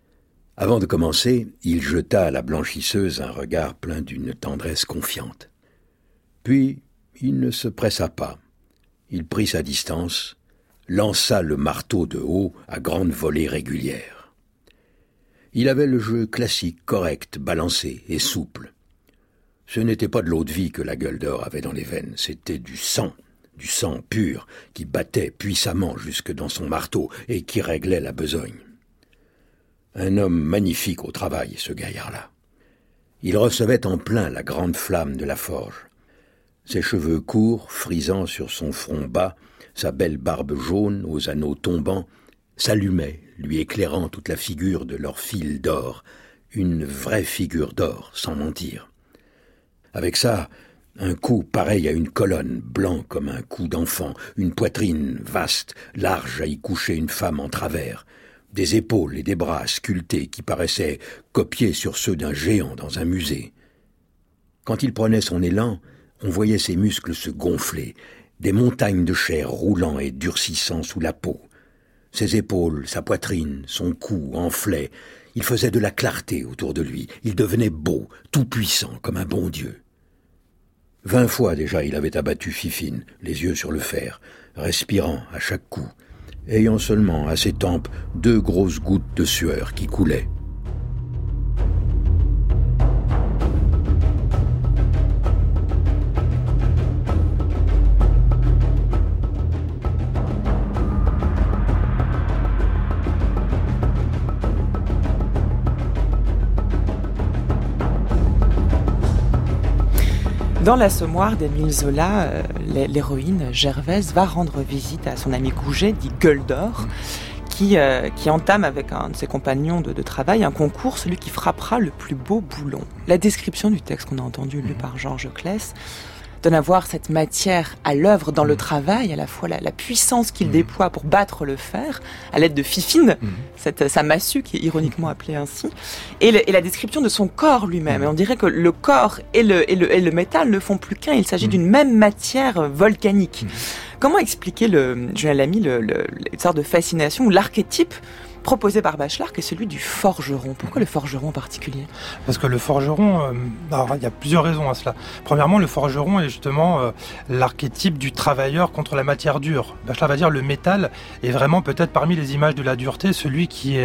Avant de commencer, il jeta à la blanchisseuse un regard plein d'une tendresse confiante. Puis, il ne se pressa pas. Il prit sa distance, lança le marteau de haut à grandes volées régulières. Il avait le jeu classique, correct, balancé et souple. Ce n'était pas de l'eau-de-vie que la gueule d'or avait dans les veines, c'était du sang pur qui battait puissamment jusque dans son marteau et qui réglait la besogne. Un homme magnifique au travail, ce gaillard-là. Il recevait en plein la grande flamme de la forge. Ses cheveux courts, frisant sur son front bas, sa belle barbe jaune aux anneaux tombants, s'allumaient, lui éclairant toute la figure de leur fil d'or, une vraie figure d'or, sans mentir. Avec ça, un cou pareil à une colonne, blanc comme un cou d'enfant, une poitrine vaste, large à y coucher une femme en travers, des épaules et des bras sculptés qui paraissaient copiés sur ceux d'un géant dans un musée. Quand il prenait son élan, on voyait ses muscles se gonfler, des montagnes de chair roulant et durcissant sous la peau. Ses épaules, sa poitrine, son cou enflaient, il faisait de la clarté autour de lui, il devenait beau, tout-puissant comme un bon Dieu. 20 fois déjà il avait abattu Fifine, les yeux sur le fer, respirant à chaque coup, ayant seulement à ses tempes 2 grosses gouttes de sueur qui coulaient. Dans l'Assommoir d'Émile Zola, l'héroïne Gervaise va rendre visite à son ami Goujet, dit Gueule d'Or, qui entame avec un de ses compagnons de travail un concours, celui qui frappera le plus beau boulon. La description du texte qu'on a entendu lu par Georges Claes donne à voir cette matière à l'œuvre dans le travail, à la fois la puissance qu'il déploie pour battre le fer, à l'aide de Fifine, sa massue qui est ironiquement appelée ainsi, et la description de son corps lui-même. Et on dirait que le corps et le métal ne font plus qu'un, il s'agit d'une même matière volcanique. Comment expliquer, Julien Lamy, une sorte de fascination ou l'archétype proposé par Bachelard, qui est celui du forgeron? Pourquoi le forgeron en particulier? Parce que le forgeron, alors, il y a plusieurs raisons à cela. Premièrement, le forgeron est justement l'archétype du travailleur contre la matière dure. Bachelard va dire le métal est vraiment peut-être parmi les images de la dureté celui qui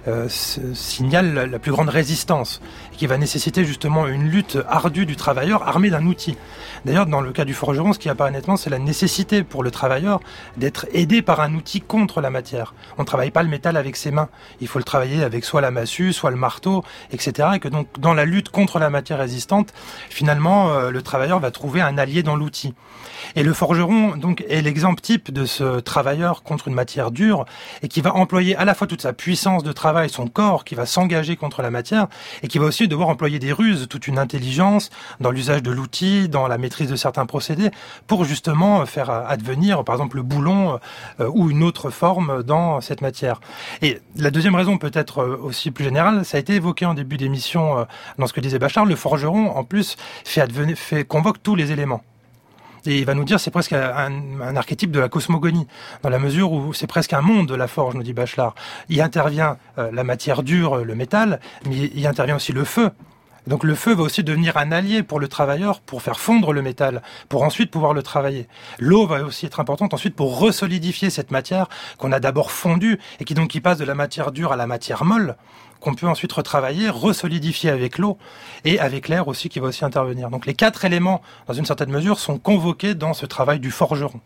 signale la plus grande résistance, et qui va nécessiter justement une lutte ardue du travailleur armé d'un outil. D'ailleurs, dans le cas du forgeron, ce qui apparaît nettement, c'est la nécessité pour le travailleur d'être aidé par un outil contre la matière. On ne travaille pas le métal avec ses mains. Il faut le travailler avec soit la massue, soit le marteau, etc. Et que donc, dans la lutte contre la matière résistante, finalement, le travailleur va trouver un allié dans l'outil. Et le forgeron, donc, est l'exemple type de ce travailleur contre une matière dure et qui va employer à la fois toute sa puissance de travail, son corps qui va s'engager contre la matière et qui va aussi devoir employer des ruses, toute une intelligence dans l'usage de l'outil, dans la maîtrise de certains procédés pour justement faire advenir, par exemple, le boulon ou une autre forme dans cette matière. Et la deuxième raison, peut-être aussi plus générale, ça a été évoqué en début d'émission dans ce que disait Bachelard, le forgeron, en plus, convoque tous les éléments. Et il va nous dire c'est presque un archétype de la cosmogonie, dans la mesure où c'est presque un monde de la forge, nous dit Bachelard. Il intervient la matière dure, le métal, mais il intervient aussi le feu. Donc le feu va aussi devenir un allié pour le travailleur, pour faire fondre le métal, pour ensuite pouvoir le travailler. L'eau va aussi être importante ensuite pour resolidifier cette matière qu'on a d'abord fondue et qui passe de la matière dure à la matière molle, qu'on peut ensuite retravailler, resolidifier avec l'eau et avec l'air aussi qui va aussi intervenir. Donc les 4 éléments, dans une certaine mesure, sont convoqués dans ce travail du forgeron.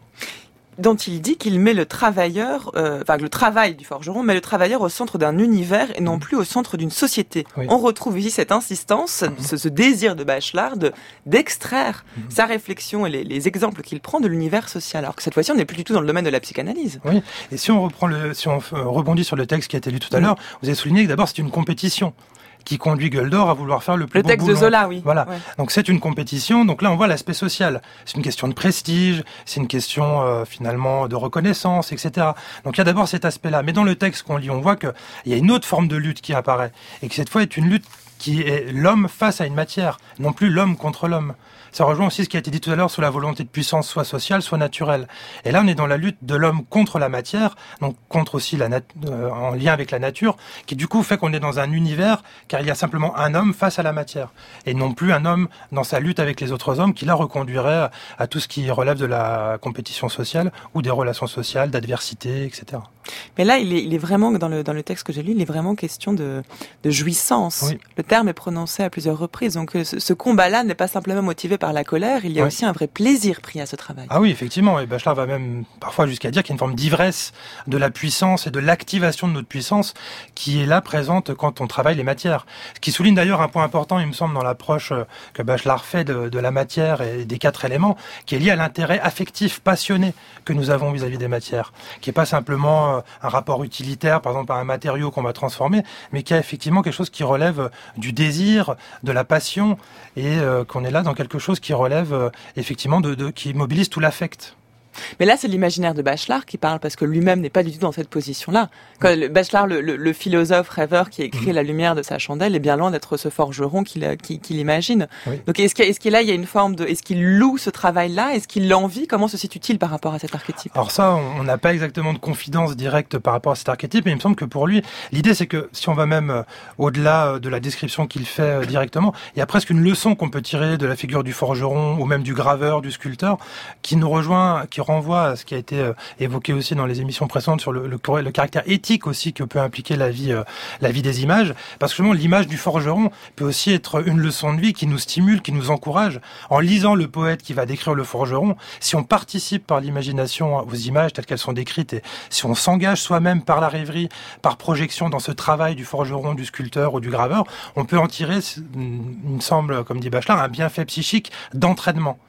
Dont il dit qu'il met le travailleur, le travail du forgeron met le travailleur au centre d'un univers et non plus au centre d'une société. Oui. On retrouve ici cette insistance, ce désir de Bachelard d'extraire sa réflexion et les exemples qu'il prend de l'univers social. Alors que cette fois-ci, on n'est plus du tout dans le domaine de la psychanalyse. Oui. Et si on rebondit sur le texte qui a été lu tout à l'heure, vous avez souligné que d'abord c'est une compétition qui conduit Gueldor à vouloir faire le plus beau boulon. Le texte de Zola, oui. Voilà. Ouais. Donc c'est une compétition. Donc là, on voit l'aspect social. C'est une question de prestige, c'est une question finalement de reconnaissance, etc. Donc il y a d'abord cet aspect-là. Mais dans le texte qu'on lit, on voit qu'il y a une autre forme de lutte qui apparaît et que cette fois est une lutte qui est l'homme face à une matière, non plus l'homme contre l'homme. Ça rejoint aussi ce qui a été dit tout à l'heure sur la volonté de puissance, soit sociale, soit naturelle. Et là, on est dans la lutte de l'homme contre la matière, donc contre aussi en lien avec la nature, qui du coup fait qu'on est dans un univers, car il y a simplement un homme face à la matière, et non plus un homme dans sa lutte avec les autres hommes, qui là reconduirait à tout ce qui relève de la compétition sociale, ou des relations sociales, d'adversité, etc. Mais là, il est vraiment, dans le texte que j'ai lu, il est vraiment question de jouissance. Oui. Le terme est prononcé à plusieurs reprises, donc ce combat-là n'est pas simplement motivé par la colère, il y a aussi un vrai plaisir pris à ce travail. Ah oui, effectivement, et Bachelard va même parfois jusqu'à dire qu'il y a une forme d'ivresse de la puissance et de l'activation de notre puissance qui est là présente quand on travaille les matières. Ce qui souligne d'ailleurs un point important, il me semble, dans l'approche que Bachelard fait de la matière et des 4 éléments, qui est lié à l'intérêt affectif, passionné que nous avons vis-à-vis des matières, qui n'est pas simplement un rapport utilitaire, par exemple à un matériau qu'on va transformer, mais qui a effectivement quelque chose qui relève du désir, de la passion, et qu'on est là dans quelque chose qui relève effectivement qui mobilise tout l'affect. Mais là, c'est l'imaginaire de Bachelard qui parle, parce que lui-même n'est pas du tout dans cette position-là. Quand Bachelard, le philosophe rêveur qui écrit La lumière de sa chandelle, est bien loin d'être ce forgeron qu'il imagine. Oui. Donc, est-ce qu'il là, il y a une forme est-ce qu'il loue ce travail-là? Est-ce qu'il l'envie? Comment se situe-t-il par rapport à cet archétype? Alors ça, on n'a pas exactement de confidence directe par rapport à cet archétype, mais il me semble que pour lui, l'idée c'est que si on va même au-delà de la description qu'il fait directement, il y a presque une leçon qu'on peut tirer de la figure du forgeron ou même du graveur, du sculpteur, qui renvoie à ce qui a été évoqué aussi dans les émissions précédentes sur le caractère éthique aussi que peut impliquer la vie des images, parce que justement l'image du forgeron peut aussi être une leçon de vie qui nous stimule, qui nous encourage. En lisant le poète qui va décrire le forgeron, si on participe par l'imagination aux images telles qu'elles sont décrites et si on s'engage soi-même par la rêverie, par projection dans ce travail du forgeron, du sculpteur ou du graveur, on peut en tirer, il me semble, comme dit Bachelard, un bienfait psychique d'entraînement.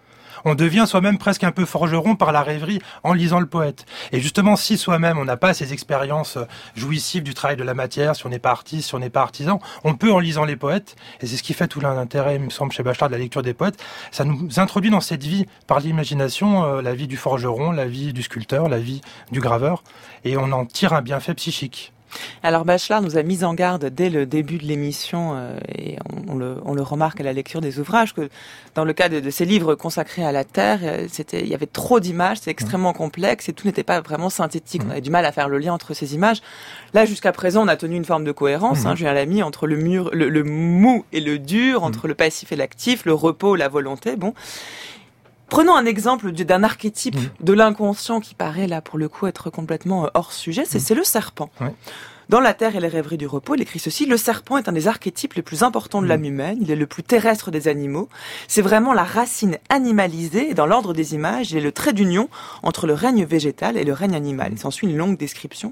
On devient soi-même presque un peu forgeron par la rêverie en lisant le poète. Et justement, si soi-même on n'a pas ces expériences jouissives du travail de la matière, si on n'est pas artiste, si on n'est pas artisan, on peut en lisant les poètes, et c'est ce qui fait tout l'intérêt, il me semble, chez Bachelard de la lecture des poètes, ça nous introduit dans cette vie par l'imagination, la vie du forgeron, la vie du sculpteur, la vie du graveur, et on en tire un bienfait psychique. Alors Bachelard nous a mis en garde dès le début de l'émission, et on le remarque à la lecture des ouvrages, que dans le cas de ces livres consacrés à la Terre, il y avait trop d'images, c'est extrêmement complexe et tout n'était pas vraiment synthétique. On avait du mal à faire le lien entre ces images. Là, jusqu'à présent, on a tenu une forme de cohérence, Julien Lamy, entre le mou et le dur, entre le passif et l'actif, le repos, la volonté. Bon. Prenons un exemple d'un archétype de l'inconscient qui paraît là pour le coup être complètement hors sujet, c'est le serpent. Oui. Dans La Terre et les rêveries du repos, il écrit ceci: le serpent est un des archétypes les plus importants de l'âme humaine, il est le plus terrestre des animaux, c'est vraiment la racine animalisée, et dans l'ordre des images, il est le trait d'union entre le règne végétal et le règne animal. Il s'ensuit une longue description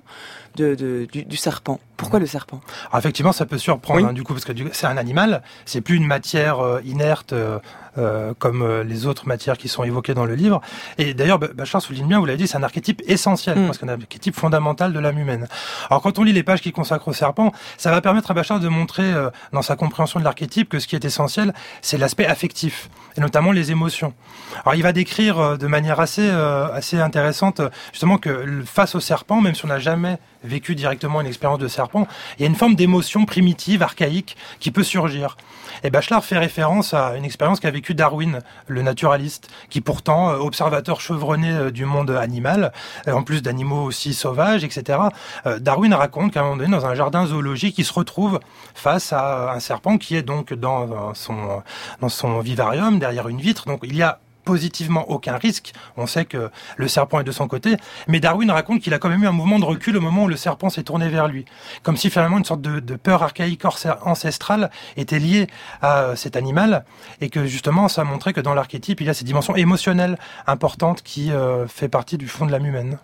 du serpent. Pourquoi le serpent ? Alors effectivement, ça peut surprendre, du coup, parce que c'est un animal, c'est plus une matière inerte comme les autres matières qui sont évoquées dans le livre. Et d'ailleurs, Bachelard souligne bien, vous l'avez dit, c'est un archétype essentiel, parce qu'un archétype fondamental de l'âme humaine. Alors quand on lit les pages qu'il consacre au serpent, ça va permettre à Bachelard de montrer dans sa compréhension de l'archétype que ce qui est essentiel, c'est l'aspect affectif, et notamment les émotions. Alors il va décrire de manière assez intéressante, justement, que face au serpent, même si on n'a jamais vécu directement une expérience de serpent, il y a une forme d'émotion primitive, archaïque, qui peut surgir. Et Bachelard fait référence à une expérience qu'a vécue Darwin, le naturaliste, qui pourtant, observateur chevronné du monde animal, en plus d'animaux aussi sauvages, etc., Darwin raconte qu'à un moment donné, dans un jardin zoologique, il se retrouve face à un serpent qui est donc dans son vivarium, derrière une vitre. Donc il y a positivement aucun risque. On sait que le serpent est de son côté, mais Darwin raconte qu'il a quand même eu un mouvement de recul au moment où le serpent s'est tourné vers lui. Comme si finalement une sorte de peur archaïque ancestrale était liée à cet animal, et que justement ça montrait que dans l'archétype, il y a ces dimensions émotionnelles importantes qui fait partie du fond de l'âme humaine.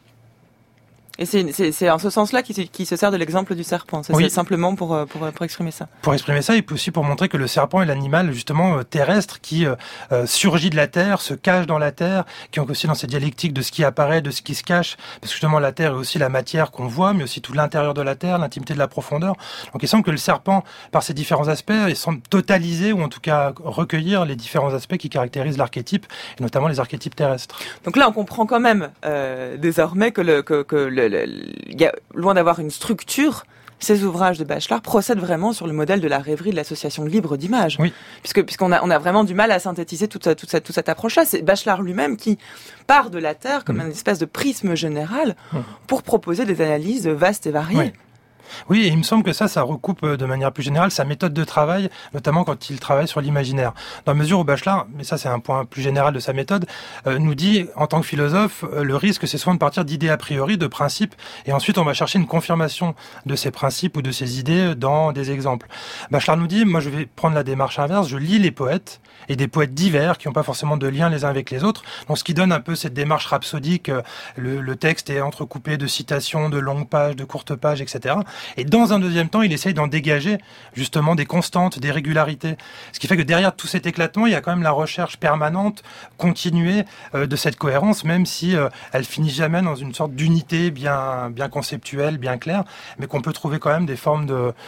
Et c'est en ce sens-là qu'il se sert de l'exemple du serpent. C'est simplement pour exprimer ça. Pour exprimer ça, et puis aussi pour montrer que le serpent est l'animal justement terrestre qui surgit de la terre, se cache dans la terre, qui est aussi dans cette dialectique de ce qui apparaît, de ce qui se cache, parce que justement la terre est aussi la matière qu'on voit, mais aussi tout l'intérieur de la terre, l'intimité de la profondeur. Donc il semble que le serpent, par ses différents aspects, il semble totaliser, ou en tout cas recueillir les différents aspects qui caractérisent l'archétype, et notamment les archétypes terrestres. Donc là, on comprend quand même désormais que il y a, loin d'avoir une structure, ces ouvrages de Bachelard procèdent vraiment sur le modèle de la rêverie de l'association libre d'images. Oui. Puisqu'on a vraiment du mal à synthétiser toute cette approche-là. C'est Bachelard lui-même qui part de la Terre comme une espèce de prisme général pour proposer des analyses vastes et variées. Oui. Oui, et il me semble que ça recoupe de manière plus générale sa méthode de travail, notamment quand il travaille sur l'imaginaire. Dans la mesure où Bachelard, mais ça c'est un point plus général de sa méthode, nous dit, en tant que philosophe, le risque c'est souvent de partir d'idées a priori, de principes, et ensuite on va chercher une confirmation de ces principes ou de ces idées dans des exemples. Bachelard nous dit, moi je vais prendre la démarche inverse, je lis les poètes, et des poètes divers qui n'ont pas forcément de lien les uns avec les autres, donc ce qui donne un peu cette démarche rhapsodique, le texte est entrecoupé de citations, de longues pages, de courtes pages, etc., et dans un deuxième temps, il essaye d'en dégager justement des constantes, des régularités. Ce qui fait que derrière tout cet éclatement, il y a quand même la recherche permanente, continuée de cette cohérence, même si elle finit jamais dans une sorte d'unité bien conceptuelle, bien claire, mais qu'on peut trouver quand même des formes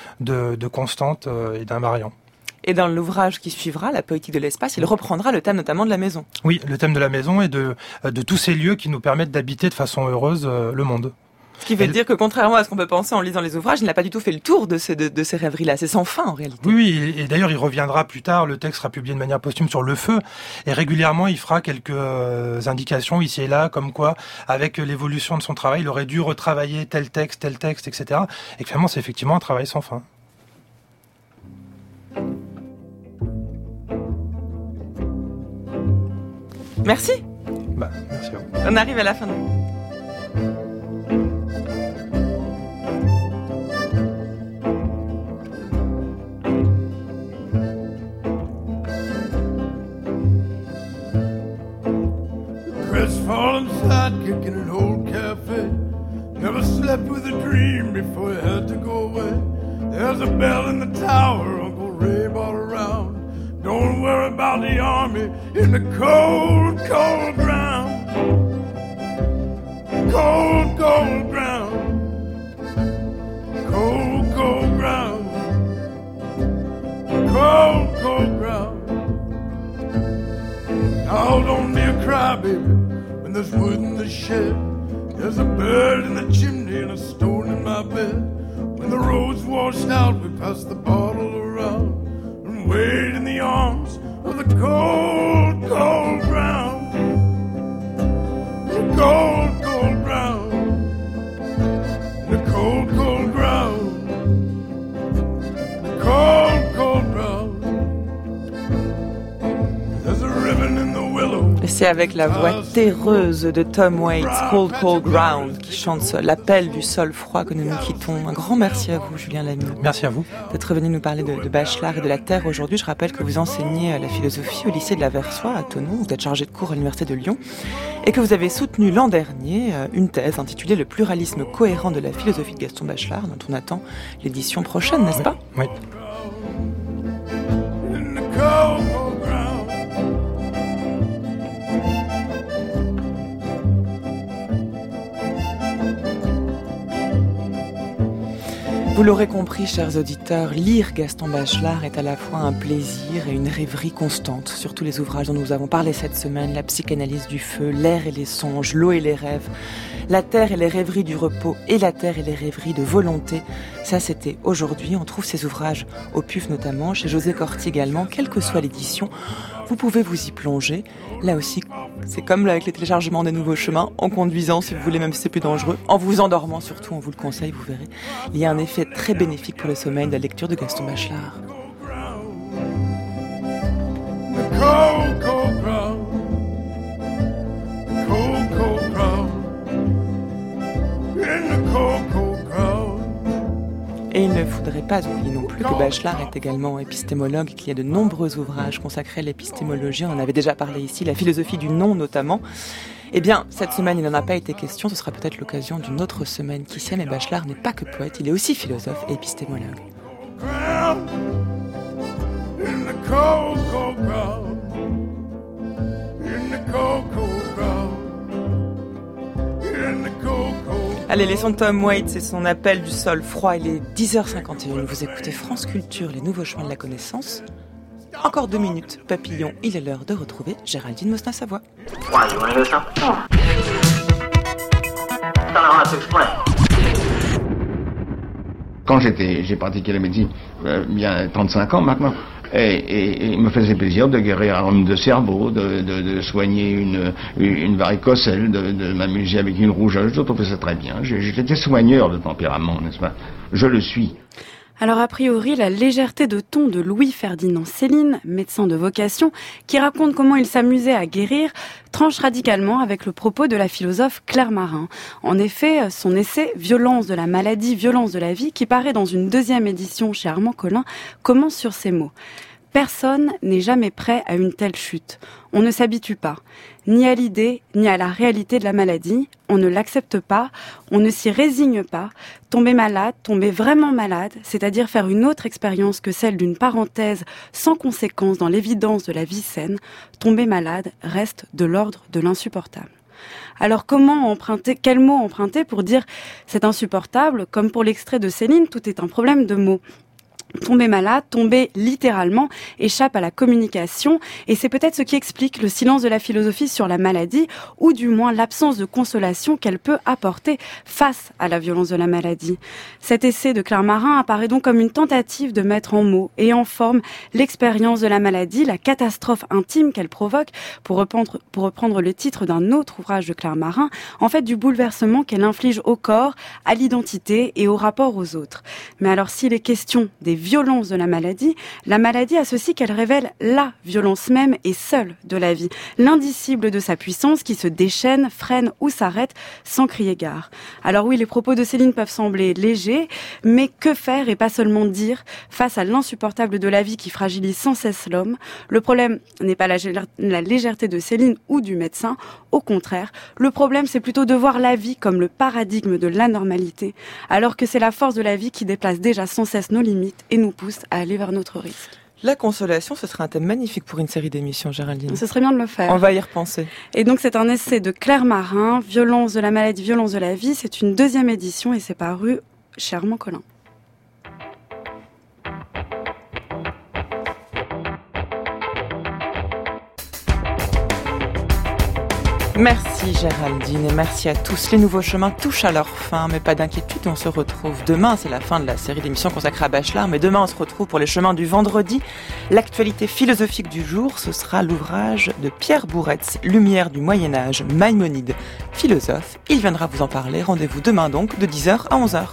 de constantes et d'invariants. Et dans l'ouvrage qui suivra, La poétique de l'espace, il reprendra le thème notamment de la maison. Oui, le thème de la maison et de tous ces lieux qui nous permettent d'habiter de façon heureuse le monde. Ce qui veut dire que, contrairement à ce qu'on peut penser en lisant les ouvrages, il n'a pas du tout fait le tour de ces rêveries-là. C'est sans fin, en réalité. Oui, et d'ailleurs, il reviendra plus tard. Le texte sera publié de manière posthume sur le feu. Et régulièrement, il fera quelques indications ici et là, comme quoi, avec l'évolution de son travail, il aurait dû retravailler tel texte, etc. Et que finalement, c'est effectivement un travail sans fin. Merci. Merci à vous. On arrive à la fin de... Crestfallen sidekick in an old cafe. Never slept with a dream before he had to go away. There's a bell in the tower Uncle Ray brought around. Don't worry about the army in the cold, cold ground. Cold, cold ground. Cold, cold ground. Cold, cold ground. Now don't be a crybaby when there's wood in the shed. There's a bird in the chimney and a stone in my bed. When the road's washed out, we pass the bottle around and wait in the arms of the cold, cold ground. The cold, cold ground. The cold, cold ground. The cold, cold ground. There's a ribbon in the willow. Et c'est avec la voix terreuse de Tom Waits, Cold Cold Ground, qui chante l'appel du sol froid que nous nous quittons. Un grand merci à vous, Julien Lamy. Merci à vous. D'être venu nous parler de Bachelard et de la Terre aujourd'hui. Je rappelle que vous enseignez la philosophie au lycée de la Versoix à Thonon. Vous êtes chargé de cours à l'université de Lyon. Et que vous avez soutenu l'an dernier une thèse intitulée Le pluralisme cohérent de la philosophie de Gaston Bachelard, dont on attend l'édition prochaine, n'est-ce pas ? Oui. Vous l'aurez compris, chers auditeurs, lire Gaston Bachelard est à la fois un plaisir et une rêverie constante. Sur tous les ouvrages dont nous avons parlé cette semaine, la psychanalyse du feu, l'air et les songes, l'eau et les rêves, la terre et les rêveries du repos et la terre et les rêveries de volonté. Ça, c'était aujourd'hui. On trouve ces ouvrages au PUF notamment, chez José Corti également, quelle que soit l'édition. Vous pouvez vous y plonger. Là aussi, c'est comme avec les téléchargements des nouveaux chemins, en conduisant si vous voulez, même si c'est plus dangereux, en vous endormant surtout, on vous le conseille, vous verrez. Il y a un effet très bénéfique pour le sommeil de la lecture de Gaston Bachelard. Et il ne faudrait pas oublier non plus que Bachelard est également épistémologue et qu'il y a de nombreux ouvrages consacrés à l'épistémologie. On en avait déjà parlé ici, la philosophie du non notamment. Eh bien, cette semaine, il n'en a pas été question. Ce sera peut-être l'occasion d'une autre semaine. Qui sait, mais Bachelard n'est pas que poète, il est aussi philosophe et épistémologue. Allez, laissons Tom Waits et son appel du sol froid. Il est 10h51. Vous écoutez France Culture, les nouveaux chemins de la connaissance. Encore 2 minutes, papillon, il est l'heure de retrouver Géraldine Mosna-Savoie. Why, you wanna hear something? Oh. I don't know how to explain. Quand j'ai pratiqué la médecine, bien 35 ans maintenant, et il me faisait plaisir de guérir un rhume de cerveau, de soigner une varicocèle, de m'amuser avec une rougeole. Je trouvais ça très bien. J'étais soigneur de tempérament, n'est-ce pas ? Je le suis. Alors a priori, la légèreté de ton de Louis-Ferdinand Céline, médecin de vocation, qui raconte comment il s'amusait à guérir, tranche radicalement avec le propos de la philosophe Claire Marin. En effet, son essai « Violence de la maladie, violence de la vie », qui paraît dans une 2e édition chez Armand Collin, commence sur ces mots. Personne n'est jamais prêt à une telle chute. On ne s'habitue pas, ni à l'idée, ni à la réalité de la maladie. On ne l'accepte pas, on ne s'y résigne pas. Tomber malade, tomber vraiment malade, c'est-à-dire faire une autre expérience que celle d'une parenthèse sans conséquence dans l'évidence de la vie saine, tomber malade reste de l'ordre de l'insupportable. Alors comment emprunter, quel mot emprunter pour dire c'est insupportable? Comme pour l'extrait de Céline, tout est un problème de mots. Tomber malade, tomber littéralement, échappe à la communication et c'est peut-être ce qui explique le silence de la philosophie sur la maladie ou du moins l'absence de consolation qu'elle peut apporter face à la violence de la maladie. Cet essai de Claire Marin apparaît donc comme une tentative de mettre en mots et en forme l'expérience de la maladie, la catastrophe intime qu'elle provoque, pour reprendre le titre d'un autre ouvrage de Claire Marin, en fait du bouleversement qu'elle inflige au corps, à l'identité et au rapport aux autres. Mais alors s'il est question des violences de la maladie a ceci qu'elle révèle la violence même et seule de la vie, l'indicible de sa puissance qui se déchaîne, freine ou s'arrête sans crier gare. Alors oui, les propos de Céline peuvent sembler légers, mais que faire et pas seulement dire face à l'insupportable de la vie qui fragilise sans cesse l'homme? Le problème n'est pas la légèreté de Céline ou du médecin, au contraire, le problème c'est plutôt de voir la vie comme le paradigme de l'anormalité, alors que c'est la force de la vie qui déplace déjà sans cesse nos limites et nous pousse à aller vers notre risque. La consolation, ce serait un thème magnifique pour une série d'émissions, Géraldine. Ce serait bien de le faire. On va y repenser. Et donc c'est un essai de Claire Marin, Violence de la maladie, violence de la vie. C'est une 2e édition et c'est paru chez Armand Collin. Merci Géraldine et merci à tous. Les nouveaux chemins touchent à leur fin, mais pas d'inquiétude, on se retrouve demain. C'est la fin de la série d'émissions consacrée à Bachelard, mais demain on se retrouve pour les chemins du vendredi. L'actualité philosophique du jour, ce sera l'ouvrage de Pierre Bouretz, Lumière du Moyen-Âge, Maïmonide, philosophe. Il viendra vous en parler. Rendez-vous demain donc de 10h à 11h.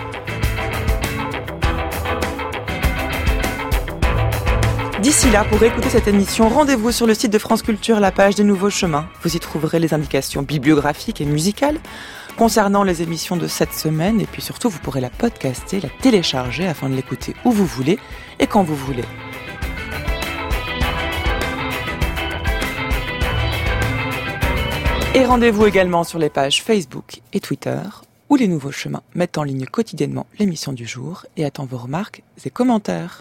D'ici là, pour écouter cette émission, rendez-vous sur le site de France Culture, la page des Nouveaux Chemins. Vous y trouverez les indications bibliographiques et musicales concernant les émissions de cette semaine. Et puis surtout, vous pourrez la podcaster, la télécharger afin de l'écouter où vous voulez et quand vous voulez. Et rendez-vous également sur les pages Facebook et Twitter, où les Nouveaux Chemins mettent en ligne quotidiennement l'émission du jour et attend vos remarques et commentaires.